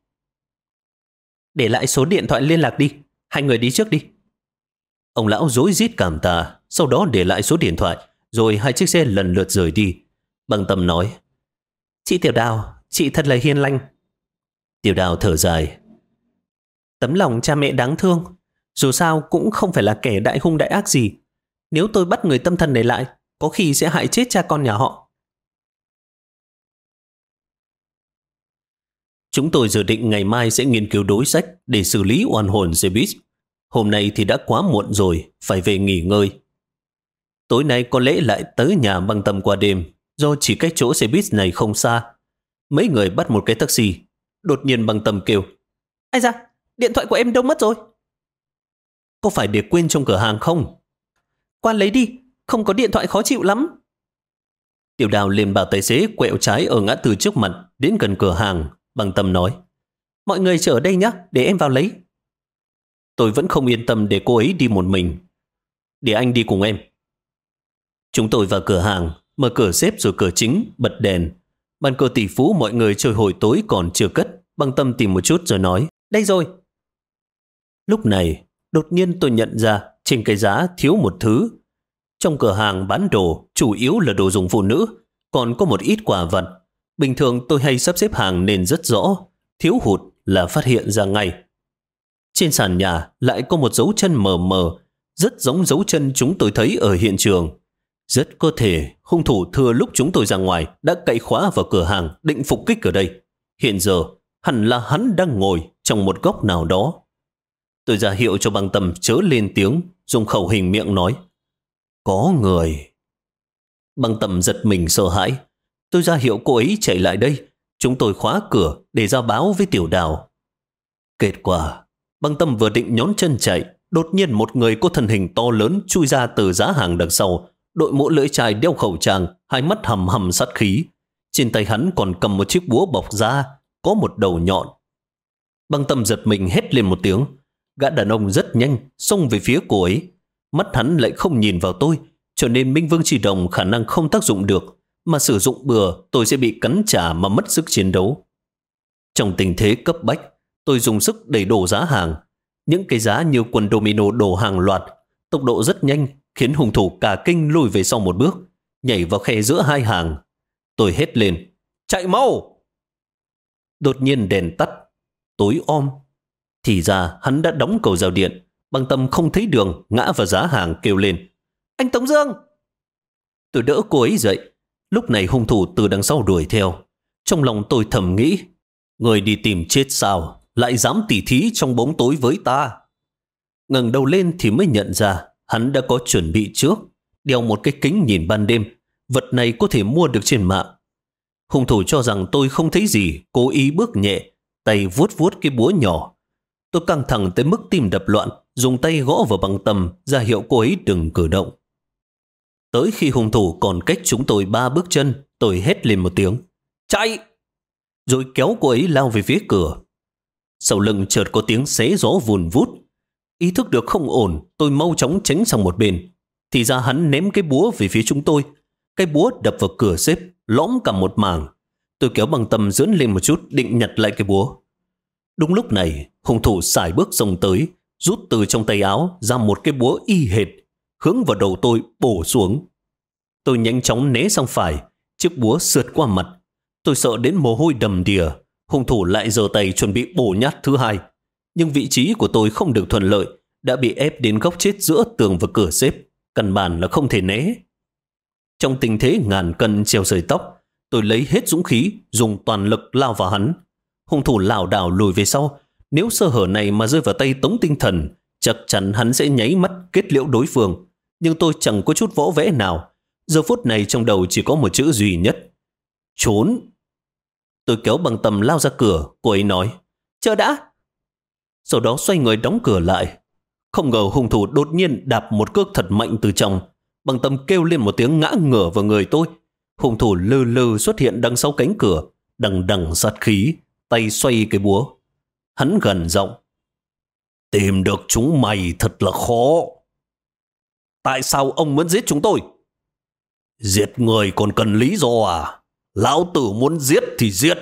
Speaker 1: Để lại số điện thoại liên lạc đi, hai người đi trước đi. Ông lão rối rít cảm tạ, sau đó để lại số điện thoại, rồi hai chiếc xe lần lượt rời đi. Bằng Tâm nói, chị Tiểu Đào, chị thật là hiền lành. Tiểu Đào thở dài, tấm lòng cha mẹ đáng thương, dù sao cũng không phải là kẻ đại hung đại ác gì. Nếu tôi bắt người tâm thần này lại, có khi sẽ hại chết cha con nhà họ. Chúng tôi dự định ngày mai sẽ nghiên cứu đối sách để xử lý oan hồn xe buýt. Hôm nay thì đã quá muộn rồi, phải về nghỉ ngơi. Tối nay có lẽ lại tới nhà Bằng Tâm qua đêm, do chỉ cách chỗ xe buýt này không xa. Mấy người bắt một cái taxi. Đột nhiên Bằng Tâm kêu, ai da, điện thoại của em đâu mất rồi? Có phải để quên trong cửa hàng không? Qua lấy đi, không có điện thoại khó chịu lắm. Tiểu Đào liền bảo tài xế quẹo trái ở ngã tư trước mặt, đến gần cửa hàng. Bằng Tâm nói, mọi người chờ ở đây nhé, để em vào lấy. Tôi vẫn không yên tâm để cô ấy đi một mình. Để anh đi cùng em. Chúng tôi vào cửa hàng, mở cửa xếp rồi cửa chính, bật đèn. Bàn cờ tỷ phú mọi người chơi hồi tối còn chưa cất. Bằng Tâm tìm một chút rồi nói, đây rồi. Lúc này, đột nhiên tôi nhận ra trên cái giá thiếu một thứ. Trong cửa hàng bán đồ, chủ yếu là đồ dùng phụ nữ, còn có một ít quà vật. Bình thường tôi hay sắp xếp hàng nên rất rõ, thiếu hụt là phát hiện ra ngay. Trên sàn nhà lại có một dấu chân mờ mờ, rất giống dấu chân chúng tôi thấy ở hiện trường. Rất có thể hung thủ thừa lúc chúng tôi ra ngoài đã cậy khóa vào cửa hàng định phục kích ở đây. Hiện giờ Hẳn là hắn đang ngồi trong một góc nào đó. Tôi ra hiệu cho Băng Tâm chớ lên tiếng, dùng khẩu hình miệng nói: có người. Băng Tâm giật mình sợ hãi. Tôi ra hiệu cô ấy chạy lại đây. Chúng tôi khóa cửa để ra báo với Tiểu Đào. Kết quả, Băng Tâm vừa định nhón chân chạy, đột nhiên một người có thân hình to lớn chui ra từ giá hàng đằng sau, đội mũ lưỡi chai, đeo khẩu trang, hai mắt hầm hầm sát khí. Trên tay hắn còn cầm một chiếc búa bọc da, có một đầu nhọn. Băng Tâm giật mình hét lên một tiếng. Gã đàn ông rất nhanh xông về phía cô ấy. Mắt hắn lại không nhìn vào tôi, cho nên Minh Vương Chỉ Đồng khả năng không tác dụng được, mà sử dụng bừa tôi sẽ bị cắn trả mà mất sức chiến đấu. Trong tình thế cấp bách, tôi dùng sức đẩy đổ giá hàng. Những cái giá như quần domino đổ hàng loạt, tốc độ rất nhanh, khiến hung thủ cả kinh lùi về sau một bước, nhảy vào khe giữa hai hàng. Tôi hét lên: chạy mau! Đột nhiên đèn tắt, tối om. Thì ra hắn đã đóng cầu rào điện. Băng Tâm không thấy đường, ngã vào giá hàng kêu lên: anh Tống Dương! Tôi đỡ cô ấy dậy. Lúc này hung thủ từ đằng sau đuổi theo. Trong lòng tôi thầm nghĩ: người đi tìm chết sao, lại dám tỉ thí trong bóng tối với ta? Ngẩng đầu lên thì mới nhận ra hắn đã có chuẩn bị trước, đeo một cái kính nhìn ban đêm. Vật này có thể mua được trên mạng. Hung thủ cho rằng tôi không thấy gì, cố ý bước nhẹ, tay vuốt vuốt cái búa nhỏ. Tôi căng thẳng tới mức tim đập loạn, dùng tay gõ vào Băng Tâm, ra hiệu cô ấy đừng cử động. Tới khi hung thủ còn cách chúng tôi 3 bước chân, tôi hét lên một tiếng: chạy! Rồi kéo cô ấy lao về phía cửa. Sau lưng chợt có tiếng xé gió vùn vút. Ý thức được không ổn, tôi mau chóng tránh sang một bên. Thì ra hắn ném cái búa về phía chúng tôi. Cái búa đập vào cửa xếp, lõm cả một mảng. Tôi kéo Băng Tâm dướn lên một chút, định nhặt lại cái búa. Đúng lúc này, hung thủ sải bước xông tới, rút từ trong tay áo ra một cái búa y hệt, hướng vào đầu tôi bổ xuống. Tôi nhanh chóng né sang phải, chiếc búa sượt qua mặt. Tôi sợ đến mồ hôi đầm đìa. Hung thủ lại giơ tay chuẩn bị bổ nhát thứ hai, nhưng vị trí của tôi không được thuận lợi, đã bị ép đến góc chết giữa tường và cửa xếp, căn bản là không thể né. Trong tình thế ngàn cân treo sợi tóc, tôi lấy hết dũng khí, dùng toàn lực lao vào hắn. Hung thủ lảo đảo lùi về sau. Nếu sơ hở này mà rơi vào tay Tống Tinh Thần, chắc chắn hắn sẽ nháy mắt kết liễu đối phương. Nhưng tôi chẳng có chút võ vẽ nào. Giờ phút này trong đầu chỉ có một chữ duy nhất: trốn. Tôi kéo Băng Tâm lao ra cửa. Cô ấy nói: chờ đã. Sau đó xoay người đóng cửa lại. Không ngờ hung thủ đột nhiên đạp một cước thật mạnh từ trong. Băng Tâm kêu lên một tiếng ngã ngửa vào người tôi. Hung thủ lừ lừ xuất hiện đằng sau cánh cửa, đằng đằng sát khí, tay xoay cái búa. Hắn gần giọng: tìm được chúng mày thật là khó. Tại sao ông muốn giết chúng tôi? Giết người còn cần lý do à? Lão tử muốn giết thì giết.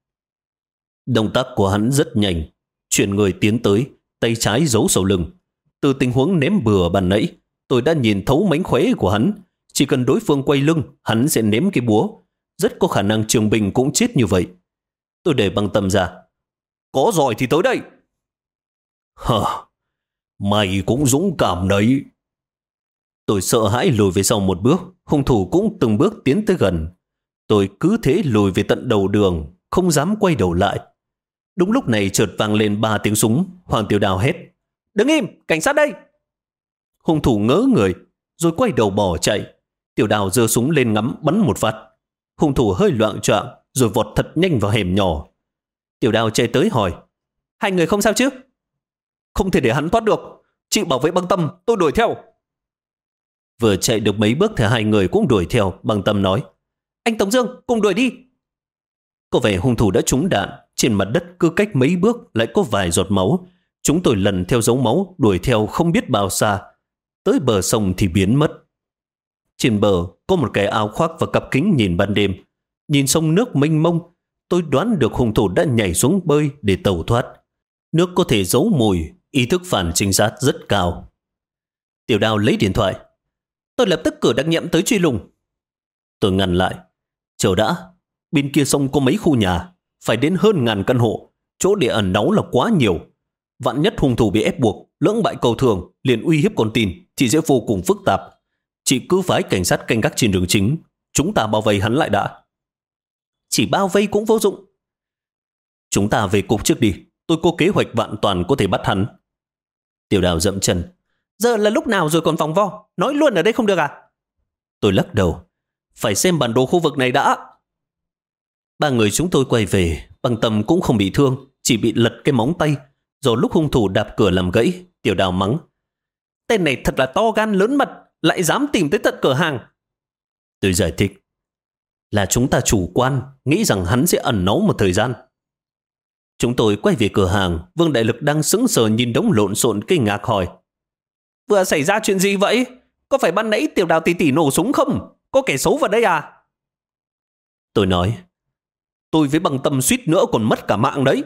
Speaker 1: Động tác của hắn rất nhanh, chuyển người tiến tới, tay trái giấu sau lưng. Từ tình huống ném bừa ban nãy, tôi đã nhìn thấu mánh khóe của hắn. Chỉ cần đối phương quay lưng, hắn sẽ ném cái búa. Rất có khả năng Trường Bình cũng chết như vậy. Tôi để Băng Tâm ra. Có giỏi thì tới đây. Hờ, mày cũng dũng cảm đấy. Tôi sợ hãi lùi về sau một bước. Hung thủ cũng từng bước tiến tới gần. Tôi cứ thế lùi về tận đầu đường, không dám quay đầu lại. Đúng lúc này chợt vang lên 3 tiếng súng. Hoàng Tiểu Đào hét: đứng im, cảnh sát đây! Hung thủ ngớ người, rồi quay đầu bỏ chạy. Tiểu Đào giơ súng lên ngắm bắn một phát. Hung thủ hơi loạng choạng, rồi vọt thật nhanh vào hẻm nhỏ. Tiểu Đào chạy tới hỏi: hai người không sao chứ? Không thể để hắn thoát được. Chị bảo vệ Băng Tâm, tôi đuổi theo. Vừa chạy được mấy bước thì hai người cũng đuổi theo. Băng Tâm nói: anh Tống Dương, cùng đuổi đi. Có vẻ hung thủ đã trúng đạn. Trên mặt đất cứ cách mấy bước lại có vài giọt máu. Chúng tôi lần theo dấu máu đuổi theo không biết bao xa. Tới bờ sông thì biến mất. Trên bờ có một cái áo khoác và cặp kính nhìn ban đêm. Nhìn sông nước mênh mông, tôi đoán được hung thủ đã nhảy xuống bơi để tẩu thoát. Nước có thể giấu mùi, ý thức phản trinh sát rất cao. Tiểu Đào lấy điện thoại: tôi lập tức cử đặc nhiệm tới truy lùng. Tôi ngăn lại: chờ đã, bên kia sông có mấy khu nhà, phải đến hơn 1000 căn hộ, chỗ để ẩn náu là quá nhiều. Vạn nhất hung thủ bị ép buộc, lưỡng bại cầu thường, liền uy hiếp con tin thì sẽ vô cùng phức tạp. Chị cứ phái cảnh sát canh gác trên đường chính, chúng ta bao vây hắn lại đã. Chỉ bao vây cũng vô dụng. Chúng ta về cục trước đi, tôi có kế hoạch vạn toàn có thể bắt hắn. Tiểu Đào dậm chân.
Speaker 2: Giờ là lúc nào rồi còn vòng vo, nói luôn ở đây không được à?
Speaker 1: Tôi lắc đầu. Phải xem bản đồ khu vực này đã. Ba người chúng tôi quay về, Băng Tâm cũng không bị thương, chỉ bị lật cái móng tay. Rồi lúc hung thủ đạp cửa làm gãy, Tiểu Đào mắng.
Speaker 2: Tên này thật là to gan lớn mật, lại dám tìm tới tận cửa hàng.
Speaker 1: Tôi giải thích. Là chúng ta chủ quan, nghĩ rằng hắn sẽ ẩn náu một thời gian. Chúng tôi quay về cửa hàng, Vương Đại Lực đang sững sờ nhìn đống lộn xộn kinh ngạc hỏi.
Speaker 2: Vừa xảy ra chuyện gì vậy? Có phải ban nãy Tiểu Đào tỷ nổ súng không? Có kẻ xấu vào đây à?
Speaker 1: Tôi nói. Tôi với Băng Tâm suýt nữa còn mất cả mạng đấy.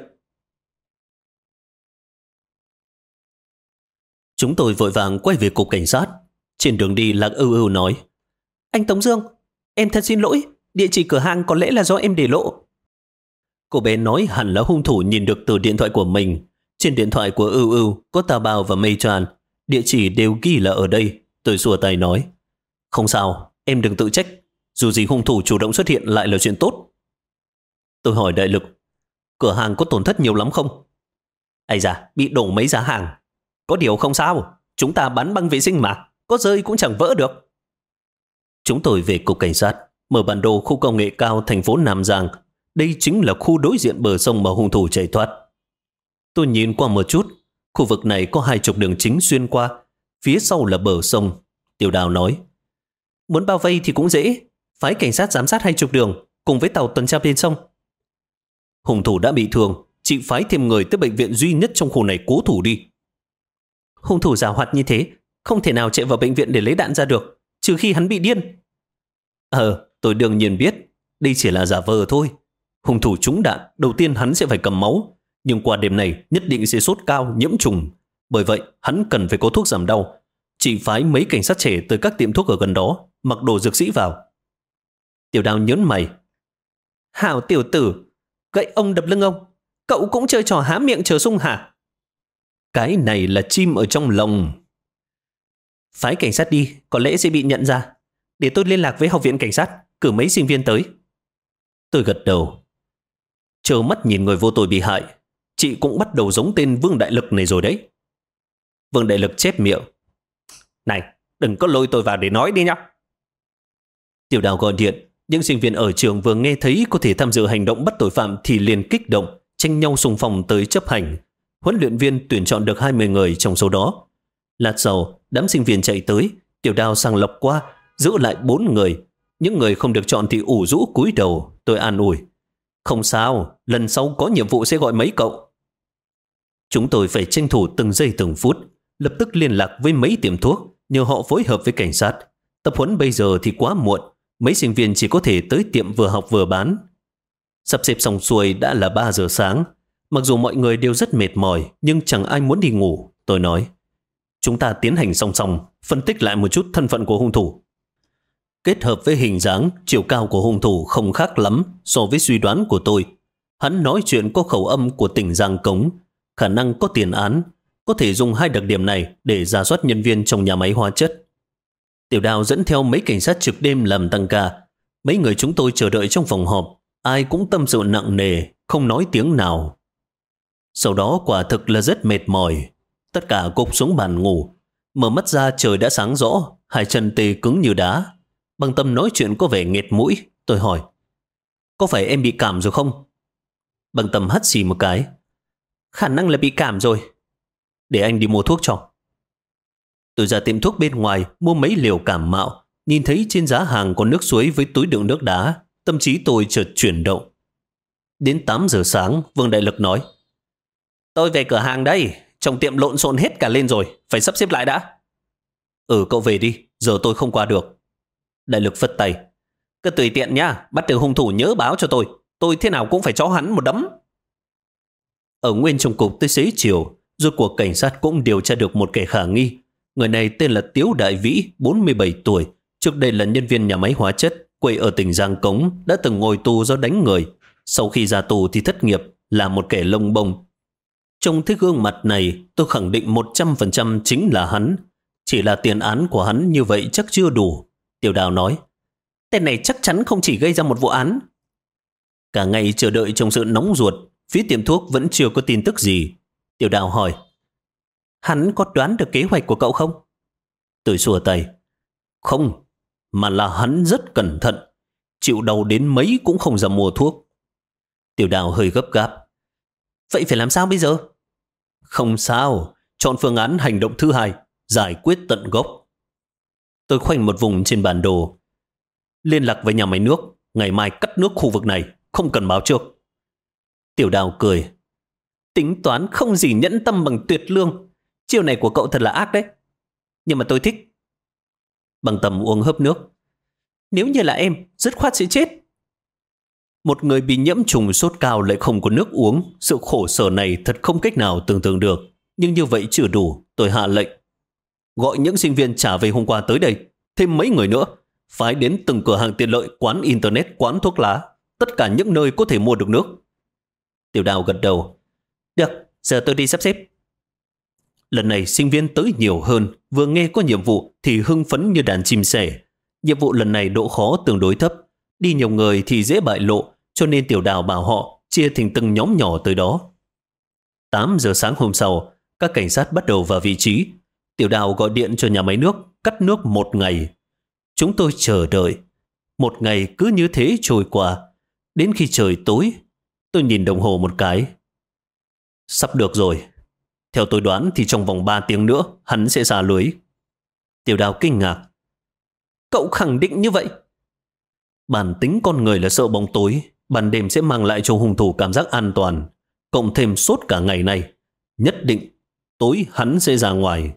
Speaker 1: Chúng tôi vội vàng quay về cục cảnh sát. Trên đường đi Lạc Ưu Ưu nói.
Speaker 2: Anh Tống Dương, em thật xin lỗi, địa chỉ cửa hàng có lẽ là do em để lộ.
Speaker 1: Cô bé nói hẳn là hung thủ nhìn được từ điện thoại của mình. Trên điện thoại của Ưu Ưu có Tà Bao và Mây Tràn, địa chỉ đều ghi là ở đây. Tôi xua tay nói. Không sao, em đừng tự trách. Dù gì hung thủ chủ động xuất hiện lại là chuyện tốt. Tôi hỏi Đại Lực. Cửa hàng có tổn thất nhiều lắm không?
Speaker 2: Ây da, bị đổ mấy giá hàng. Có điều không sao, chúng ta bán băng vệ sinh mà, có rơi cũng chẳng vỡ được.
Speaker 1: Chúng tôi về cục cảnh sát, mở bản đồ khu công nghệ cao thành phố Nam Giang. Đây chính là khu đối diện bờ sông mà hung thủ chạy thoát. Tôi nhìn qua một chút, khu vực này có 20 đường chính xuyên qua, phía sau là bờ sông. Tiểu Đào nói.
Speaker 2: Muốn bao vây thì cũng dễ, phái cảnh sát giám sát 20 đường cùng với tàu tuần tra bên sông.
Speaker 1: Hung thủ đã bị thương, chị phái thêm người tới bệnh viện duy nhất trong khu này cố thủ đi.
Speaker 2: Hung thủ giàu hoạt như thế, không thể nào chạy vào bệnh viện để lấy đạn ra được, trừ khi hắn bị điên.
Speaker 1: Tôi đương nhiên biết, đây chỉ là giả vờ thôi. Hung thủ trúng đạn, đầu tiên hắn sẽ phải cầm máu, nhưng qua đêm này nhất định sẽ sốt cao, nhiễm trùng. Bởi vậy, hắn cần phải có thuốc giảm đau. Chị phái mấy cảnh sát trẻ tới các tiệm thuốc ở gần đó, mặc đồ dược sĩ vào.
Speaker 2: Tiểu Đào nhớn mày. Hảo tiểu tử, gậy ông đập lưng ông, cậu cũng chơi trò há miệng chờ sung hả?
Speaker 1: Cái này là chim ở trong lồng.
Speaker 2: Phái cảnh sát đi, có lẽ sẽ bị nhận ra. Để tôi liên lạc với học viện cảnh sát, cử mấy sinh viên tới.
Speaker 1: Tôi gật đầu. Trơ mắt nhìn người vô tội bị hại, chị cũng bắt đầu giống tên Vương Đại Lực này rồi đấy. Vương Đại Lực chép miệng.
Speaker 2: Này, đừng có lôi tôi vào để nói đi nhá.
Speaker 1: Tiểu Đào gọi điện, những sinh viên ở trường vừa nghe thấy có thể tham dự hành động bắt tội phạm thì liền kích động, tranh nhau xung phong tới chấp hành. Huấn luyện viên tuyển chọn được 20 người trong số đó. Lát sau, đám sinh viên chạy tới, Tiểu Đào sàng lọc qua, giữ lại 4 người. Những người không được chọn thì ủ rũ cúi đầu. Tôi an ủi. Không sao, lần sau có nhiệm vụ sẽ gọi mấy cậu. Chúng tôi phải tranh thủ từng giây từng phút, lập tức liên lạc với mấy tiệm thuốc, nhờ họ phối hợp với cảnh sát. Tập huấn bây giờ thì quá muộn, mấy sinh viên chỉ có thể tới tiệm vừa học vừa bán. Sắp xếp xong xuôi đã là 3 giờ sáng. Mặc dù mọi người đều rất mệt mỏi, nhưng chẳng ai muốn đi ngủ. Tôi nói, chúng ta tiến hành song song, phân tích lại một chút thân phận của hung thủ. Kết hợp với hình dáng, chiều cao của hung thủ không khác lắm so với suy đoán của tôi. Hắn nói chuyện có khẩu âm của tỉnh Giang Cống, khả năng có tiền án, có thể dùng 2 đặc điểm này để rà soát nhân viên trong nhà máy hóa chất. Tiểu Đào dẫn theo mấy cảnh sát trực đêm làm tăng ca. Mấy người chúng tôi chờ đợi trong phòng họp, ai cũng tâm sự nặng nề, không nói tiếng nào. Sau đó quả thực là rất mệt mỏi. Tất cả gục xuống bàn ngủ. Mở mắt ra trời đã sáng rõ, 2 chân tê cứng như đá. Băng Tâm nói chuyện có vẻ nghẹt mũi. Tôi hỏi, có phải em bị cảm rồi không? Băng Tâm hắt xì một cái.
Speaker 2: Khả năng là bị cảm rồi.
Speaker 1: Để anh đi mua thuốc cho. Tôi ra tiệm thuốc bên ngoài mua mấy liều cảm mạo. Nhìn thấy trên giá hàng có nước suối với túi đựng nước đá, tâm trí tôi chợt chuyển động. Đến 8 giờ sáng, Vương Đại Lực nói,
Speaker 2: tôi về cửa hàng đây, trong tiệm lộn xộn hết cả lên rồi, phải sắp xếp lại đã.
Speaker 1: Cậu về đi, giờ tôi không qua được. Đại Lực phất tay.
Speaker 2: Cứ tùy tiện nhá, bắt được hung thủ nhớ báo cho tôi thế nào cũng phải cho hắn một đấm.
Speaker 1: Ở nguyên trong cục tới xế chiều, rốt cuộc cảnh sát cũng điều tra được một kẻ khả nghi. Người này tên là Tiếu Đại Vĩ, 47 tuổi, trước đây là nhân viên nhà máy hóa chất, quê ở tỉnh Giang Cống, đã từng ngồi tù do đánh người. Sau khi ra tù thì thất nghiệp, là một kẻ lông bông. Trong thế gương mặt này, tôi khẳng định 100% chính là hắn. Chỉ là tiền án của hắn như vậy chắc chưa đủ. Tiểu Đào nói,
Speaker 2: tên này chắc chắn không chỉ gây ra một vụ án.
Speaker 1: Cả ngày chờ đợi trong sự nóng ruột, Phía tiệm thuốc vẫn chưa có tin tức gì. Tiểu Đào hỏi, hắn có đoán được kế hoạch của cậu không? Tôi xua tay, không, mà là hắn rất cẩn thận, chịu đau đến mấy cũng không dám mua thuốc. Tiểu Đào hơi gấp gáp, vậy phải làm sao bây giờ? Không sao, chọn phương án hành động thứ hai, giải quyết tận gốc. Tôi khoanh một vùng trên bản đồ. Liên lạc với nhà máy nước, ngày mai cắt nước khu vực này, không cần báo trước. Tiểu Đào cười, tính toán không gì nhẫn tâm bằng tuyệt lương. Chiêu này của cậu thật là ác đấy, nhưng mà tôi thích. Bằng Tâm uống hớp nước. Nếu như là em, dứt khoát sẽ chết. Một người bị nhiễm trùng sốt cao lại không có nước uống, sự khổ sở này thật không cách nào tưởng tượng được. Nhưng như vậy chưa đủ, tôi hạ lệnh. Gọi những sinh viên trả về hôm qua tới đây, thêm mấy người nữa, phái đến từng cửa hàng tiện lợi, quán internet, quán thuốc lá, tất cả những nơi có thể mua được nước. Tiểu Đào gật đầu. Được, giờ tôi đi sắp xếp. Lần này sinh viên tới nhiều hơn, vừa nghe có nhiệm vụ thì hưng phấn như đàn chim sẻ. Nhiệm vụ lần này độ khó tương đối thấp, đi nhiều người thì dễ bại lộ, cho nên Tiểu Đào bảo họ chia thành từng nhóm nhỏ tới đó. 8 giờ sáng hôm sau, các cảnh sát bắt đầu vào vị trí. Tiểu Đào gọi điện cho nhà máy nước, cắt nước 1 ngày. Chúng tôi chờ đợi. 1 ngày cứ như thế trôi qua. Đến khi trời tối, tôi nhìn đồng hồ một cái. Sắp được rồi. Theo tôi đoán thì trong vòng 3 tiếng nữa hắn sẽ ra lưới. Tiểu Đào kinh ngạc. Cậu khẳng định như vậy? Bản tính con người là sợ bóng tối, ban đêm sẽ mang lại cho hung thủ cảm giác an toàn. Cộng thêm sốt cả ngày nay, nhất định tối hắn sẽ ra ngoài.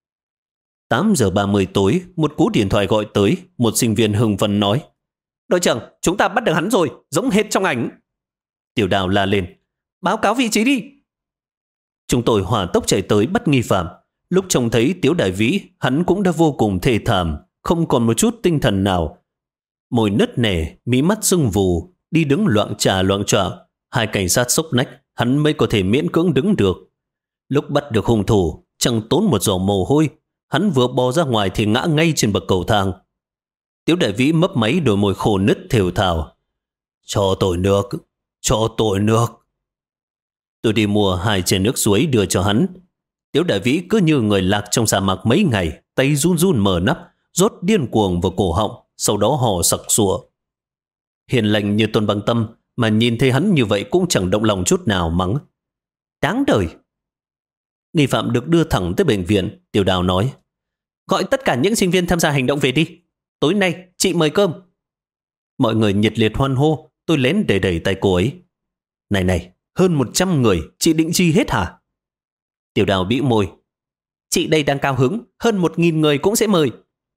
Speaker 1: 8 giờ 30 tối, một cú điện thoại gọi tới, một sinh viên hưng phấn nói. Đội trưởng, chúng ta bắt được hắn rồi, giống hệt trong ảnh. Tiểu Đào la lên. Báo cáo vị trí đi. Chúng tôi hỏa tốc chạy tới bắt nghi phạm. Lúc trông thấy Tiếu Đại Vĩ, hắn cũng đã vô cùng thê thảm, không còn một chút tinh thần nào. Môi nứt nẻ, mí mắt sưng vù, đi đứng loạng choạng. 2 cảnh sát xốc nách, hắn mới có thể miễn cưỡng đứng được. Lúc bắt được hung thủ, chẳng tốn một giọt mồ hôi, hắn vừa bò ra ngoài thì ngã ngay trên bậc cầu thang. Tiếu Đại Vĩ mấp máy đôi môi khô nứt thều thào. Cho tôi nước, cho tôi nước. Tôi đi mua 2 chén nước suối đưa cho hắn. Tiếu Đại Vĩ cứ như người lạc trong sa mạc mấy ngày, tay run run mở nắp, rót điên cuồng vào cổ họng, sau đó hò sặc sụa. Hiền lành như Tôn Bằng Tâm, mà nhìn thấy hắn như vậy cũng chẳng động lòng chút nào, mắng. Đáng đời. Nghi phạm được đưa thẳng tới bệnh viện. Tiểu Đào nói, gọi tất cả những sinh viên tham gia hành động về đi. Tối nay chị mời cơm. Mọi người nhiệt liệt hoan hô. Tôi lén đẩy tay cô ấy. Này, hơn 100 người, chị định chi hết hả? Tiểu Đào bĩu môi. Chị đây đang cao hứng, hơn 1.000 người cũng sẽ mời.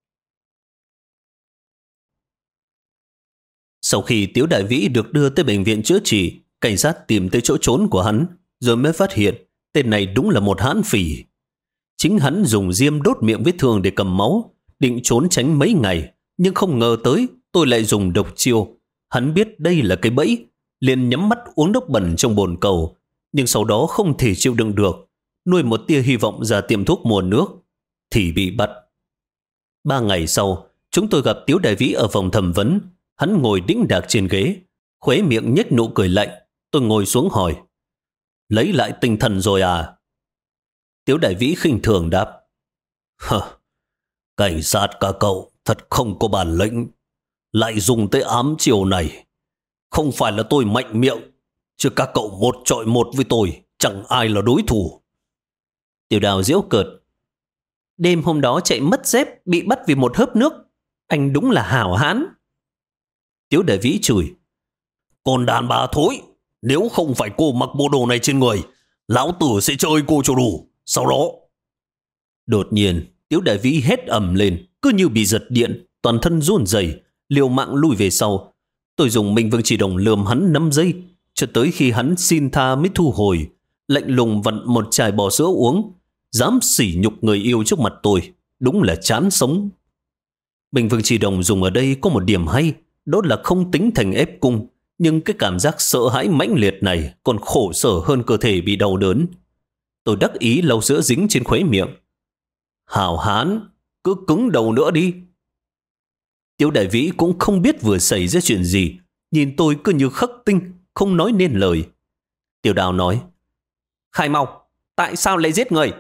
Speaker 1: Sau khi Tiếu Đại Vĩ được đưa tới bệnh viện chữa trị, cảnh sát tìm tới chỗ trốn của hắn, rồi mới phát hiện tên này đúng là một hãn phỉ. Chính hắn dùng diêm đốt miệng vết thương để cầm máu, định trốn tránh mấy ngày, nhưng không ngờ tới tôi lại dùng độc chiêu. Hắn biết đây là cái bẫy, liền nhắm mắt uống nước bẩn trong bồn cầu, nhưng sau đó không thể chịu đựng được, nuôi một tia hy vọng ra tiệm thuốc mua nước, thì bị bắt. 3 ngày sau, chúng tôi gặp Tiếu Đại Vĩ ở phòng thẩm vấn. Hắn ngồi đĩnh đạc trên ghế, khóe miệng nhếch nụ cười lạnh. Tôi ngồi xuống hỏi, lấy lại tinh thần rồi à? Tiếu Đại Vĩ khinh thường đáp, cảnh sát cả cậu thật không có bản lĩnh, lại dùng tới ám chiều này. Không phải là tôi mạnh miệng, chứ các cậu 1 chọi 1 với tôi, chẳng ai là đối thủ. Tiểu Đào giễu cợt, đêm hôm đó chạy mất dép, bị bắt vì một hớp nước. Anh đúng là hảo hán. Tiếu Đại Vĩ chửi, còn đàn bà thối, nếu không phải cô mặc bộ đồ này trên người, lão tử sẽ chơi cô cho đủ. Sau đó... Đột nhiên, Tiếu Đại Vĩ hét ầm lên, cứ như bị giật điện, toàn thân run rẩy, liều mạng lùi về sau. Tôi dùng Minh Vương Chỉ Đồng lườm hắn 5 giây, cho tới khi hắn xin tha mới thu hồi, lạnh lùng vặn một chai bò sữa uống. Dám sỉ nhục người yêu trước mặt tôi, đúng là chán sống. Minh Vương Chỉ Đồng dùng ở đây có một điểm hay, đó là không tính thành ép cung, nhưng cái cảm giác sợ hãi mãnh liệt này còn khổ sở hơn cơ thể bị đau đớn. Tôi đắc ý lau sữa dính trên khóe miệng. Hảo hán, cứ cứng đầu nữa đi. Tiếu Đại Vĩ cũng không biết vừa xảy ra chuyện gì, nhìn tôi cứ như khắc tinh, không nói nên lời. Tiểu Đào nói.
Speaker 2: Khai mau, tại sao lại giết người?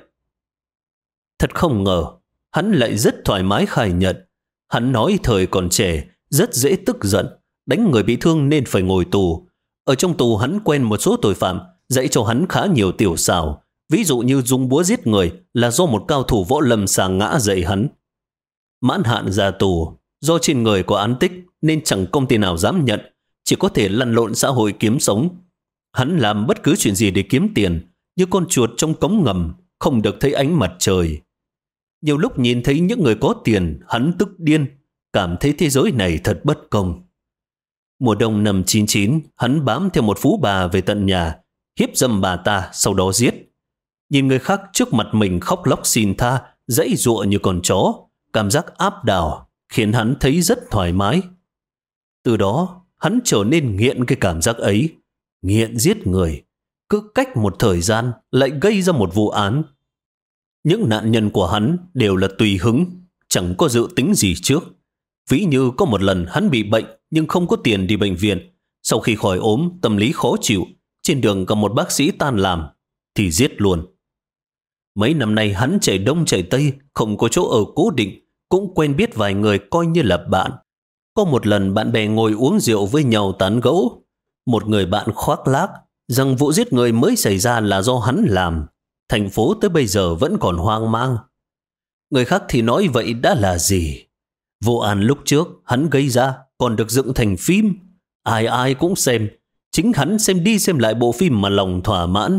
Speaker 1: Thật không ngờ, hắn lại rất thoải mái khai nhận. Hắn nói thời còn trẻ, rất dễ tức giận, đánh người bị thương nên phải ngồi tù. Ở trong tù hắn quen một số tội phạm, dạy cho hắn khá nhiều tiểu xảo. Ví dụ như dùng búa giết người là do một cao thủ võ lâm xà ngã dạy hắn. Mãn hạn ra tù, do trên người có án tích nên chẳng công ty nào dám nhận, chỉ có thể lăn lộn xã hội kiếm sống. Hắn làm bất cứ chuyện gì để kiếm tiền, như con chuột trong cống ngầm, không được thấy ánh mặt trời. Nhiều lúc nhìn thấy những người có tiền, hắn tức điên, cảm thấy thế giới này thật bất công. Mùa đông năm 99, hắn bám theo một phú bà về tận nhà, hiếp dâm bà ta, sau đó giết. Nhìn người khác trước mặt mình khóc lóc xin tha, giãy giụa như con chó, cảm giác áp đảo, khiến hắn thấy rất thoải mái. Từ đó, hắn trở nên nghiện cái cảm giác ấy, nghiện giết người. Cứ cách một thời gian lại gây ra một vụ án. Những nạn nhân của hắn đều là tùy hứng, chẳng có dự tính gì trước. Ví như có một lần hắn bị bệnh nhưng không có tiền đi bệnh viện. Sau khi khỏi ốm, tâm lý khó chịu, trên đường gặp một bác sĩ tan làm, thì giết luôn. Mấy năm nay hắn chạy đông chạy tây, không có chỗ ở cố định, cũng quen biết vài người coi như là bạn. Có một lần bạn bè ngồi uống rượu với nhau tán gẫu. Một người bạn khoác lác rằng vụ giết người mới xảy ra là do hắn làm. Thành phố tới bây giờ vẫn còn hoang mang. Người khác thì nói vậy đã là gì? Vụ án lúc trước hắn gây ra còn được dựng thành phim. Ai ai cũng xem. Chính hắn xem đi xem lại bộ phim mà lòng thỏa mãn.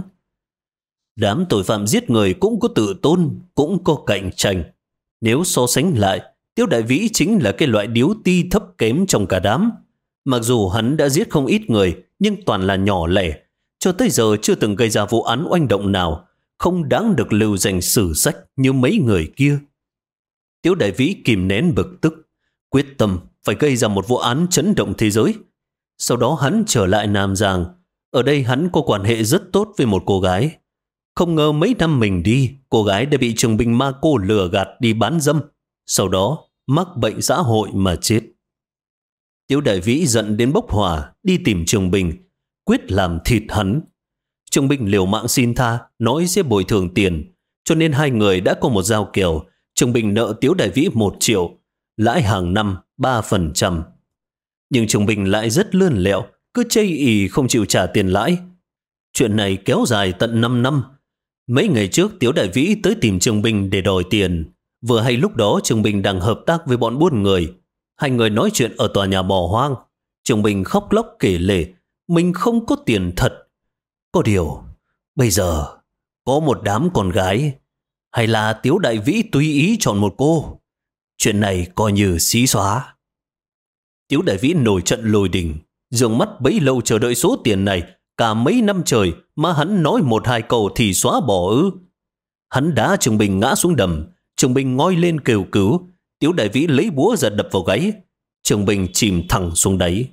Speaker 1: Đám tội phạm giết người cũng có tự tôn, cũng có cạnh tranh. Nếu so sánh lại, Tiếu Đại Vĩ chính là cái loại điếu ti thấp kém trong cả đám. Mặc dù hắn đã giết không ít người, nhưng toàn là nhỏ lẻ. Cho tới giờ chưa từng gây ra vụ án oanh động nào, không đáng được lưu danh sử sách như mấy người kia. Tiếu Đại Vĩ kìm nén bực tức, quyết tâm phải gây ra một vụ án chấn động thế giới. Sau đó hắn trở lại Nam Giang. Ở đây hắn có quan hệ rất tốt với một cô gái. Không ngờ mấy năm mình đi, cô gái đã bị Trường Bình ma cô lừa gạt đi bán dâm. Sau đó mắc bệnh xã hội mà chết. Tiếu Đại Vĩ giận đến bốc hỏa, đi tìm Trường Bình, quyết làm thịt hắn. Trường Bình liều mạng xin tha, nói sẽ bồi thường tiền, cho nên hai người đã có một giao kèo. Trường Bình nợ Tiếu Đại Vĩ 1 triệu, lãi hàng năm 3%. Nhưng Trường Bình lại rất lươn lẹo, cứ chây ỳ không chịu trả tiền lãi. Chuyện này kéo dài tận 5 năm. Mấy ngày trước Tiếu Đại Vĩ tới tìm Trường Bình để đòi tiền. Vừa hay lúc đó Trường Bình đang hợp tác với bọn buôn người. Hai người nói chuyện ở tòa nhà bỏ hoang. Trường Bình khóc lóc kể lể mình không có tiền thật. Có điều, bây giờ có một đám con gái, hay là Tiếu Đại Vĩ tùy ý chọn một cô. Chuyện này coi như xí xóa. Tiếu Đại Vĩ nổi trận lôi đình, dường mắt bấy lâu chờ đợi số tiền này, cả mấy năm trời mà hắn nói 1-2 câu thì xóa bỏ ư. Hắn đá Trường Bình ngã xuống đầm. Trường Bình ngoi lên kêu cứu. Tiếu Đại Vĩ lấy búa ra đập vào gáy. Trường Bình chìm thẳng xuống đáy.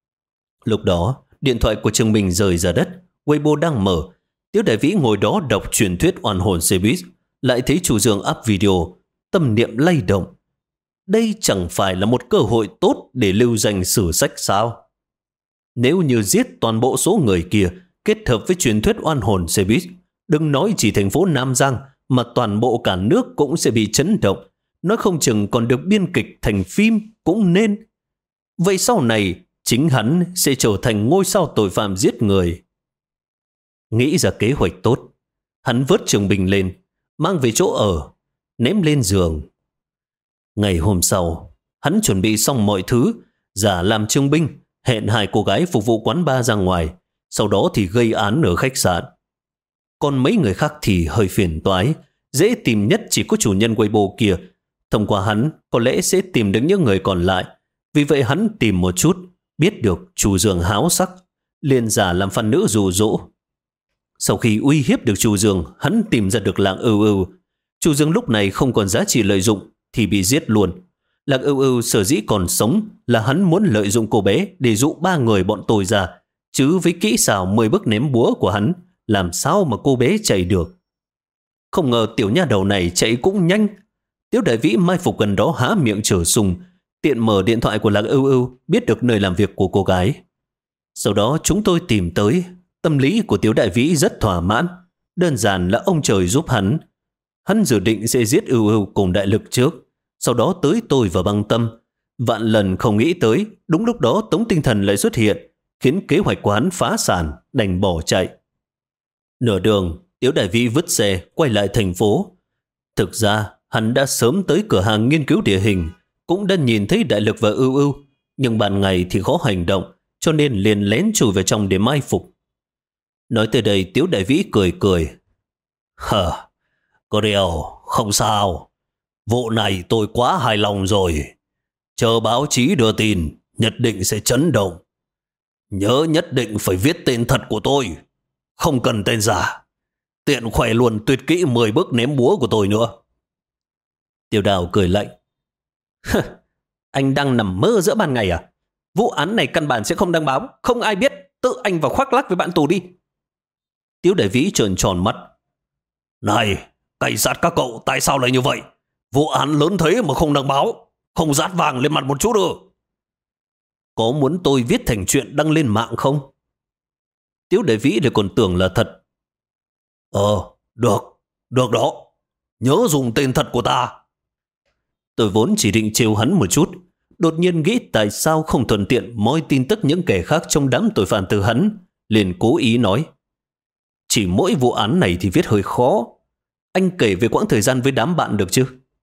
Speaker 1: Lúc đó, điện thoại của Trường Bình rơi ra đất, Weibo đang mở. Tiếu Đại Vĩ ngồi đó đọc truyền thuyết oan hồn xe buýt, lại thấy chủ Dương up video, tâm niệm lay động. Đây chẳng phải là một cơ hội tốt để lưu danh sử sách sao? Nếu như giết toàn bộ số người kia, kết hợp với truyền thuyết oan hồn xe buýt, đừng nói chỉ thành phố Nam Giang, mà toàn bộ cả nước cũng sẽ bị chấn động. Nói không chừng còn được biên kịch thành phim cũng nên. Vậy sau này, chính hắn sẽ trở thành ngôi sao tội phạm giết người. Nghĩ ra kế hoạch tốt, hắn vớt Trường Bình lên, mang về chỗ ở, ném lên giường. Ngày hôm sau, hắn chuẩn bị xong mọi thứ, giả làm Trường Bình, hẹn 2 cô gái phục vụ quán bar ra ngoài, sau đó thì gây án ở khách sạn. Còn mấy người khác thì hơi phiền toái, dễ tìm nhất chỉ có chủ nhân Weibo kia. Thông qua hắn, có lẽ sẽ tìm được những người còn lại. Vì vậy hắn tìm một chút, biết được chủ giường háo sắc, liền giả làm fan nữ dụ dỗ. Sau khi uy hiếp được chủ giường, hắn tìm ra được Lạc Ưu Ưu. Chủ giường lúc này không còn giá trị lợi dụng thì bị giết luôn. Lạc Ưu Ưu sở dĩ còn sống là hắn muốn lợi dụng cô bé để dụ 3 người bọn tôi ra, chứ với kỹ xảo 10 bước ném búa của hắn, làm sao mà cô bé chạy được. Không ngờ tiểu nha đầu này chạy cũng nhanh. Tiếu Đại Vĩ mai phục gần đó há miệng chở sung, tiện mở điện thoại của Lạc Ưu Ưu, biết được nơi làm việc của cô gái. Sau đó chúng tôi tìm tới, Tâm lý của Tiếu Đại Vĩ rất thỏa mãn. Đơn giản là ông trời giúp hắn. Hắn dự định sẽ giết Ưu Ưu cùng Đại Lực trước, sau đó tới tôi và Băng Tâm. Vạn lần không nghĩ tới, đúng lúc đó Tống Tinh Thần lại xuất hiện, khiến kế hoạch của hắn phá sản, đành bỏ chạy. Nửa đường, Tiếu Đại Vĩ vứt xe, quay lại thành phố. Thực ra, hắn đã sớm tới cửa hàng nghiên cứu địa hình, cũng đã nhìn thấy Đại Lực và Ưu Ưu, nhưng ban ngày thì khó hành động, cho nên liền lén chui vào trong để mai phục. Nói tới đây, Tiếu Đại Vĩ cười cười. Có điều, không sao. Vụ này tôi quá hài lòng rồi. Chờ báo chí đưa tin, nhất định sẽ chấn động. Nhớ nhất định phải viết tên thật của tôi, không cần tên giả. Tiện khỏe luôn tuyệt kỹ 10 bước ném búa của tôi nữa. Tiêu Đào cười lạnh. Anh đang nằm mơ giữa ban ngày à? Vụ án này căn bản sẽ không đăng báo, không ai biết, tự anh vào khoác lác với bạn tù đi. Tiếu Đại Vĩ trợn tròn mắt. Này, cảnh sát các cậu, tại sao lại như vậy? Vụ án lớn thế mà không đăng báo, không rát vàng lên mặt một chút ư? Có muốn tôi viết thành chuyện đăng lên mạng không? Tiếu Đại Vĩ để còn tưởng là thật. Được đó. Nhớ dùng tên thật của ta. Tôi vốn chỉ định trêu hắn một chút, đột nhiên nghĩ tại sao không thuận tiện moi tin tức những kẻ khác trong đám tội phạm từ hắn, liền cố ý nói. Chỉ mỗi vụ án này thì viết hơi khó. Anh kể về quãng thời gian với đám bạn được chứ?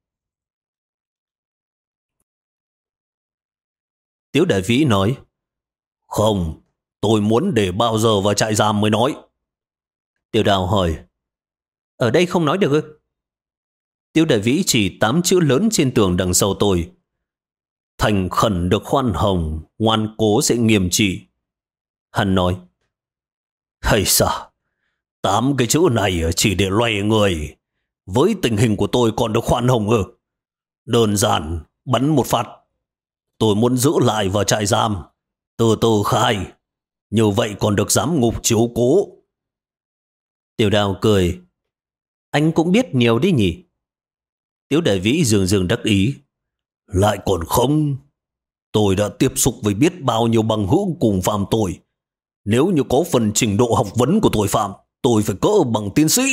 Speaker 1: Tiếu Đại Vĩ nói. Không, tôi muốn để bao giờ vào trại giam mới nói. Tiêu Đào hỏi. Ở đây không nói được ư? Tiếu Đại Vĩ chỉ 8 chữ lớn trên tường đằng sau tôi. Thành khẩn được khoan hồng, ngoan cố sẽ nghiêm trị. Hắn nói. Hay sao? 8 cái chữ này chỉ để loay người. Với tình hình của tôi còn được khoan hồng ư? Đơn giản, bắn một phát. Tôi muốn giữ lại vào trại giam, từ từ khai. Như vậy còn được giám ngục chiếu cố. Tiểu Đào cười. Anh cũng biết nhiều đi nhỉ? Tiếu Đại Vĩ dường đắc ý. Lại còn không. Tôi đã tiếp xúc với biết bao nhiêu bằng hữu cùng phạm tội. Nếu như có phần trình độ học vấn của tội phạm, tôi phải cỡ bằng tiến sĩ.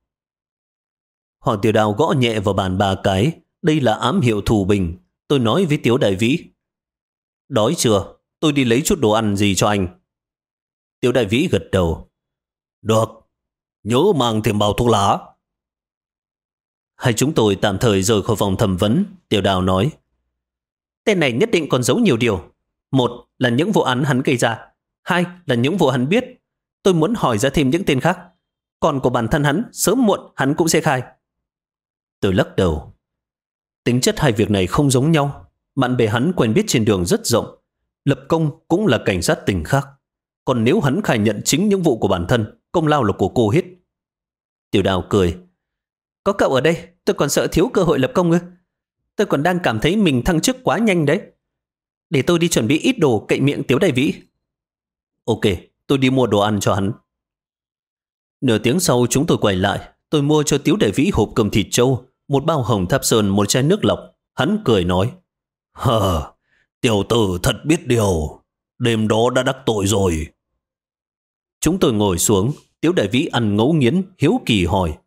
Speaker 1: Hoàng Tiểu Đào gõ nhẹ vào bàn 3 cái. Đây là ám hiệu thù bình. Tôi nói với Tiếu Đại Vĩ. Đói chưa? Tôi đi lấy chút đồ ăn gì cho anh. Tiếu Đại Vĩ gật đầu. Được. Nhớ mang thêm bao thuốc lá. Hai chúng tôi tạm thời rời khỏi phòng thẩm vấn. Tiểu Đào nói. Tên này nhất định còn giấu nhiều điều. Một là những vụ án hắn gây ra. Hai là những vụ hắn biết. Tôi muốn hỏi ra thêm những tên khác. Còn của bản thân hắn, sớm muộn hắn cũng sẽ khai. Tôi lắc đầu. Tính chất hai việc này không giống nhau. Bạn bè hắn quen biết trên đường rất rộng. Lập Công cũng là cảnh sát tỉnh khác. Còn nếu hắn khai nhận chính những vụ của bản thân, công lao là của cô hết. Tiểu Đào cười. Có cậu ở đây, tôi còn sợ thiếu cơ hội lập công ư? Tôi còn đang cảm thấy mình thăng chức quá nhanh đấy. Để tôi đi chuẩn bị ít đồ cậy miệng Tiếu Đại Vĩ. Ok, tôi đi mua đồ ăn cho hắn. Nửa tiếng sau chúng tôi quay lại. Tôi mua cho Tiếu Đại Vĩ hộp cơm thịt trâu, một bao hồng Tháp Sơn, một chai nước lọc. Hắn cười nói. Tiểu tử thật biết điều. Đêm đó đã đắc tội rồi. Chúng tôi ngồi xuống. Tiếu Đại Vĩ ăn ngấu nghiến, hiếu kỳ hỏi.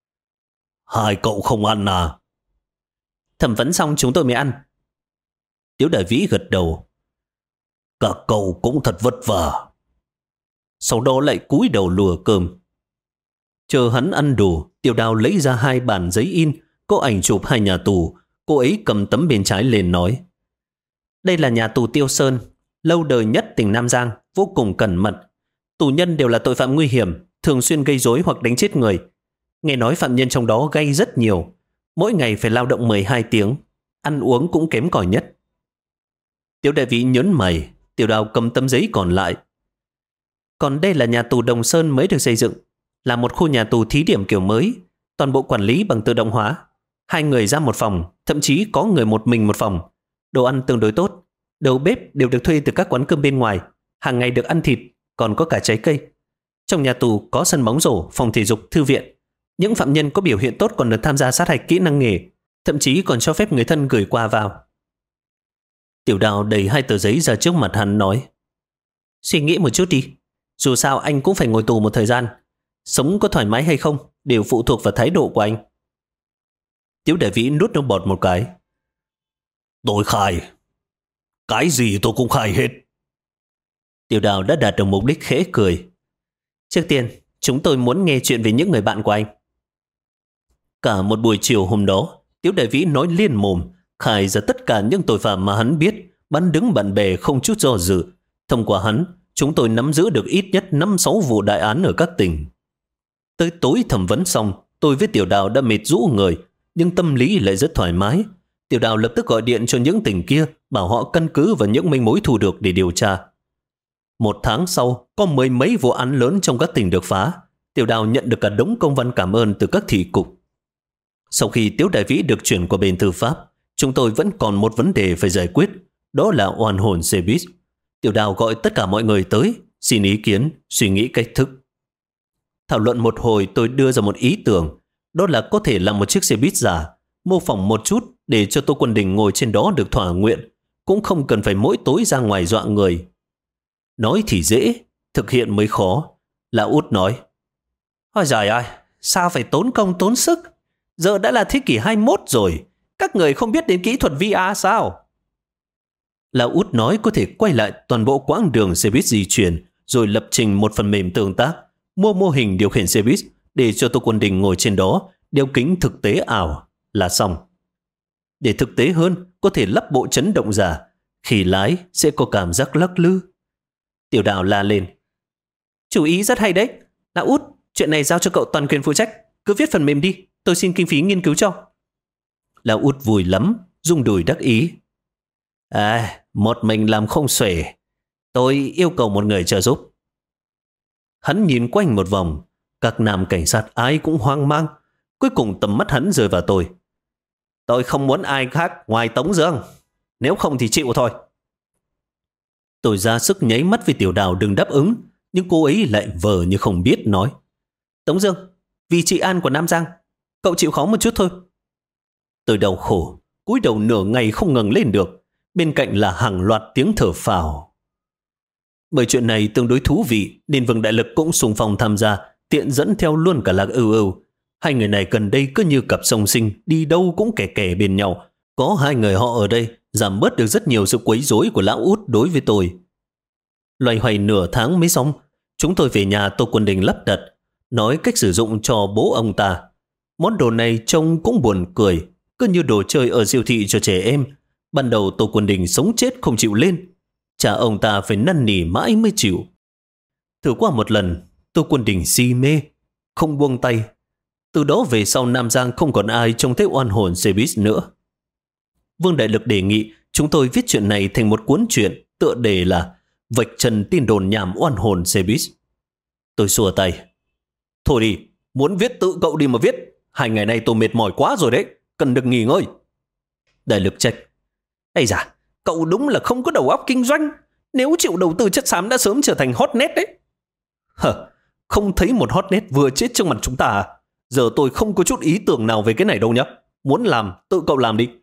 Speaker 1: Hai cậu không ăn à? Thẩm vấn xong chúng tôi mới ăn. Tiếu Đại Vĩ gật đầu. Các cậu cũng thật vất vả. Sau đó lại cúi đầu lùa cơm. Chờ hắn ăn đủ, Tiểu Đào lấy ra 2 bản giấy in, có ảnh chụp 2 nhà tù. Cô ấy cầm tấm bên trái lên nói. Đây là nhà tù Tiêu Sơn, lâu đời nhất tỉnh Nam Giang, vô cùng cẩn mật. Tù nhân đều là tội phạm nguy hiểm, thường xuyên gây rối hoặc đánh chết người. Nghe nói phạm nhân trong đó gay rất nhiều. Mỗi ngày phải lao động 12 tiếng, ăn uống cũng kém cỏi nhất. Tiếu Đại Vĩ nhớn mày. Tiểu Đào cầm tấm giấy còn lại. Còn đây là nhà tù Đồng Sơn mới được xây dựng, là một khu nhà tù thí điểm kiểu mới, toàn bộ quản lý bằng tự động hóa. 2 người ra một phòng, thậm chí có người một mình một phòng. Đồ ăn tương đối tốt, đầu bếp đều được thuê từ các quán cơm bên ngoài, hàng ngày được ăn thịt, còn có cả trái cây. Trong nhà tù có sân bóng rổ, phòng thể dục, thư viện. Những phạm nhân có biểu hiện tốt còn được tham gia sát hạch kỹ năng nghề, thậm chí còn cho phép người thân gửi quà vào. Tiểu Đào đẩy 2 tờ giấy ra trước mặt hắn nói. Suy nghĩ một chút đi.
Speaker 2: Dù sao anh cũng phải ngồi tù một thời gian. Sống có thoải mái hay không đều phụ thuộc vào thái độ của anh.
Speaker 1: Tiếu Đại Vĩ nuốt nước bọt một cái. Tôi khai. Cái gì tôi cũng khai hết.
Speaker 2: Tiểu Đào đã đạt được mục đích, khẽ cười. Trước tiên, chúng tôi muốn nghe chuyện về những người bạn của anh.
Speaker 1: Cả một buổi chiều hôm đó, Tiếu Đại Vĩ nói liên mồm, khai ra tất cả những tội phạm mà hắn biết, bắn đứng bạn bè không chút do dự. Thông qua hắn, chúng tôi nắm giữ được ít nhất 5-6 vụ đại án ở các tỉnh. Tới tối thẩm vấn xong, tôi với Tiểu Đào đã mệt rũ người, nhưng tâm lý lại rất thoải mái. Tiểu Đào lập tức gọi điện cho những tỉnh kia, bảo họ căn cứ vào những manh mối thu được để điều tra. 1 tháng sau, có 10 mấy vụ án lớn trong các tỉnh được phá. Tiểu Đào nhận được cả đống công văn cảm ơn từ các thị cục. Sau khi Tiếu Đại Vĩ được chuyển qua bên tư pháp, chúng tôi vẫn còn một vấn đề phải giải quyết, đó là oan hồn xe buýt. Tiểu Đào gọi tất cả mọi người tới, xin ý kiến, suy nghĩ cách thức. Thảo luận một hồi, tôi đưa ra một ý tưởng, đó là có thể làm một chiếc xe buýt giả, mô phỏng một chút để cho Tô Quân Đình ngồi trên đó được thỏa nguyện, cũng không cần phải mỗi tối ra ngoài dọa người. Nói thì dễ, thực hiện mới khó. Lão Út nói, ôi giời ơi, sao phải tốn công tốn sức? Giờ đã là thế kỷ 21 rồi, các người không biết đến kỹ thuật VR sao? Lão Út nói có thể quay lại toàn bộ quãng đường xe buýt di chuyển, rồi lập trình một phần mềm tương tác, mua mô hình điều khiển xe buýt để cho Tô Quân Đình ngồi trên đó, đeo kính thực tế ảo là xong. Để thực tế hơn, có thể lắp bộ chấn động giả, khi lái sẽ có cảm giác lắc lư. Tiểu Đào la lên, chủ ý rất hay đấy. Lão Út, chuyện này giao cho cậu toàn quyền phụ trách, cứ viết phần mềm đi, tôi xin kinh phí nghiên cứu cho. Lão Út vui lắm, rung đùi đắc ý. Một mình làm không xuể, tôi yêu cầu một người trợ giúp. Hắn nhìn quanh một vòng, các nam cảnh sát ai cũng hoang mang. Cuối cùng tầm mắt hắn rơi vào tôi. Tôi không muốn ai khác ngoài Tống Dương, nếu không thì chịu thôi. Tôi ra sức nháy mắt với Tiểu Đào đừng đáp ứng, nhưng cô ấy lại vờ như không biết, nói, Tống Dương, vì trị an của Nam Giang, cậu chịu khó một chút thôi. Tôi đau khổ, cúi đầu nửa ngày không ngẩng lên được, bên cạnh là hàng loạt tiếng thở phào. Bởi chuyện này tương đối thú vị nên Vương Đại Lực cũng xung phong tham gia, tiện dẫn theo luôn cả Lạc Ưu Ưu. Hai người này gần đây cứ như cặp song sinh, đi đâu cũng kè kè bên nhau. Có hai người họ ở đây, giảm bớt được rất nhiều sự quấy rối của Lão Út đối với tôi. Loay hoay nửa tháng mới xong, chúng tôi về nhà Tô Quân Đình lắp đặt, nói cách sử dụng cho bố ông ta. Món đồ này trông cũng buồn cười, cứ như đồ chơi ở siêu thị cho trẻ em. Ban đầu Tô Quân Đình sống chết không chịu lên, cha ông ta phải năn nỉ mãi mới chịu. Thử qua một lần, Tô Quân Đình si mê, không buông tay. Từ đó về sau Nam Giang không còn ai trông thấy oan hồn xe buýt nữa. Vương Đại Lực đề nghị chúng tôi viết chuyện này thành một cuốn truyện, tựa đề là Vạch trần tin đồn nhảm oan hồn xe buýt. Tôi xua tay. Thôi đi, muốn viết tự cậu đi mà viết. 2 ngày nay tôi mệt mỏi quá rồi đấy, cần được nghỉ ngơi. Đại Lực trách. Ây da, cậu đúng là không có đầu óc kinh doanh. Nếu chịu đầu tư chất xám đã sớm trở thành hotnet đấy. Không thấy một hotnet vừa chết trước mặt chúng ta à? Giờ tôi không có chút ý tưởng nào về cái này đâu nhá. Muốn làm, tự cậu làm đi.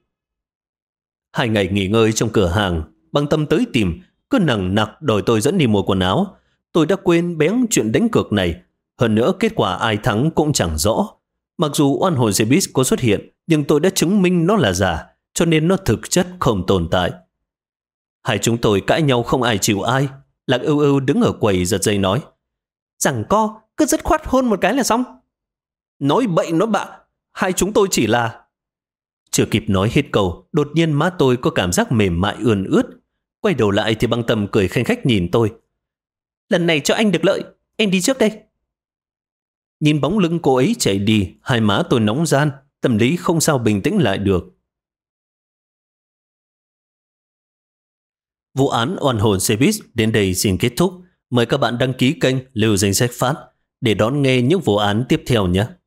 Speaker 1: 2 ngày nghỉ ngơi trong cửa hàng, Băng Tâm tới tìm, cứ nằng nặc đòi tôi dẫn đi mua quần áo. Tôi đã quên béng chuyện đánh cược này. Hơn nữa kết quả ai thắng cũng chẳng rõ. Mặc dù oan hồn xe buýt có xuất hiện, nhưng tôi đã chứng minh nó là giả, cho nên nó thực chất không tồn tại. Hai chúng tôi cãi nhau không ai chịu ai. Lạc Ưu Ưu đứng ở quầy giật dây nói, giằng co, cứ dứt khoát hôn một cái là xong. Nói bậy nói bạ, hai chúng tôi chỉ là... Chưa kịp nói hết câu, đột nhiên má tôi có cảm giác mềm mại ươn ướt. Quay đầu lại thì Băng Tâm cười khanh khách nhìn tôi. Lần này cho anh được lợi, em đi trước đây. Nhìn bóng lưng cô ấy chạy đi, hai má tôi nóng ran, tâm lý không sao bình tĩnh lại được. Vụ án oan hồn xe buýt đến đây xin kết thúc. Mời các bạn đăng ký kênh Lưu Danh Sách Phát để đón nghe những vụ án tiếp theo nhé.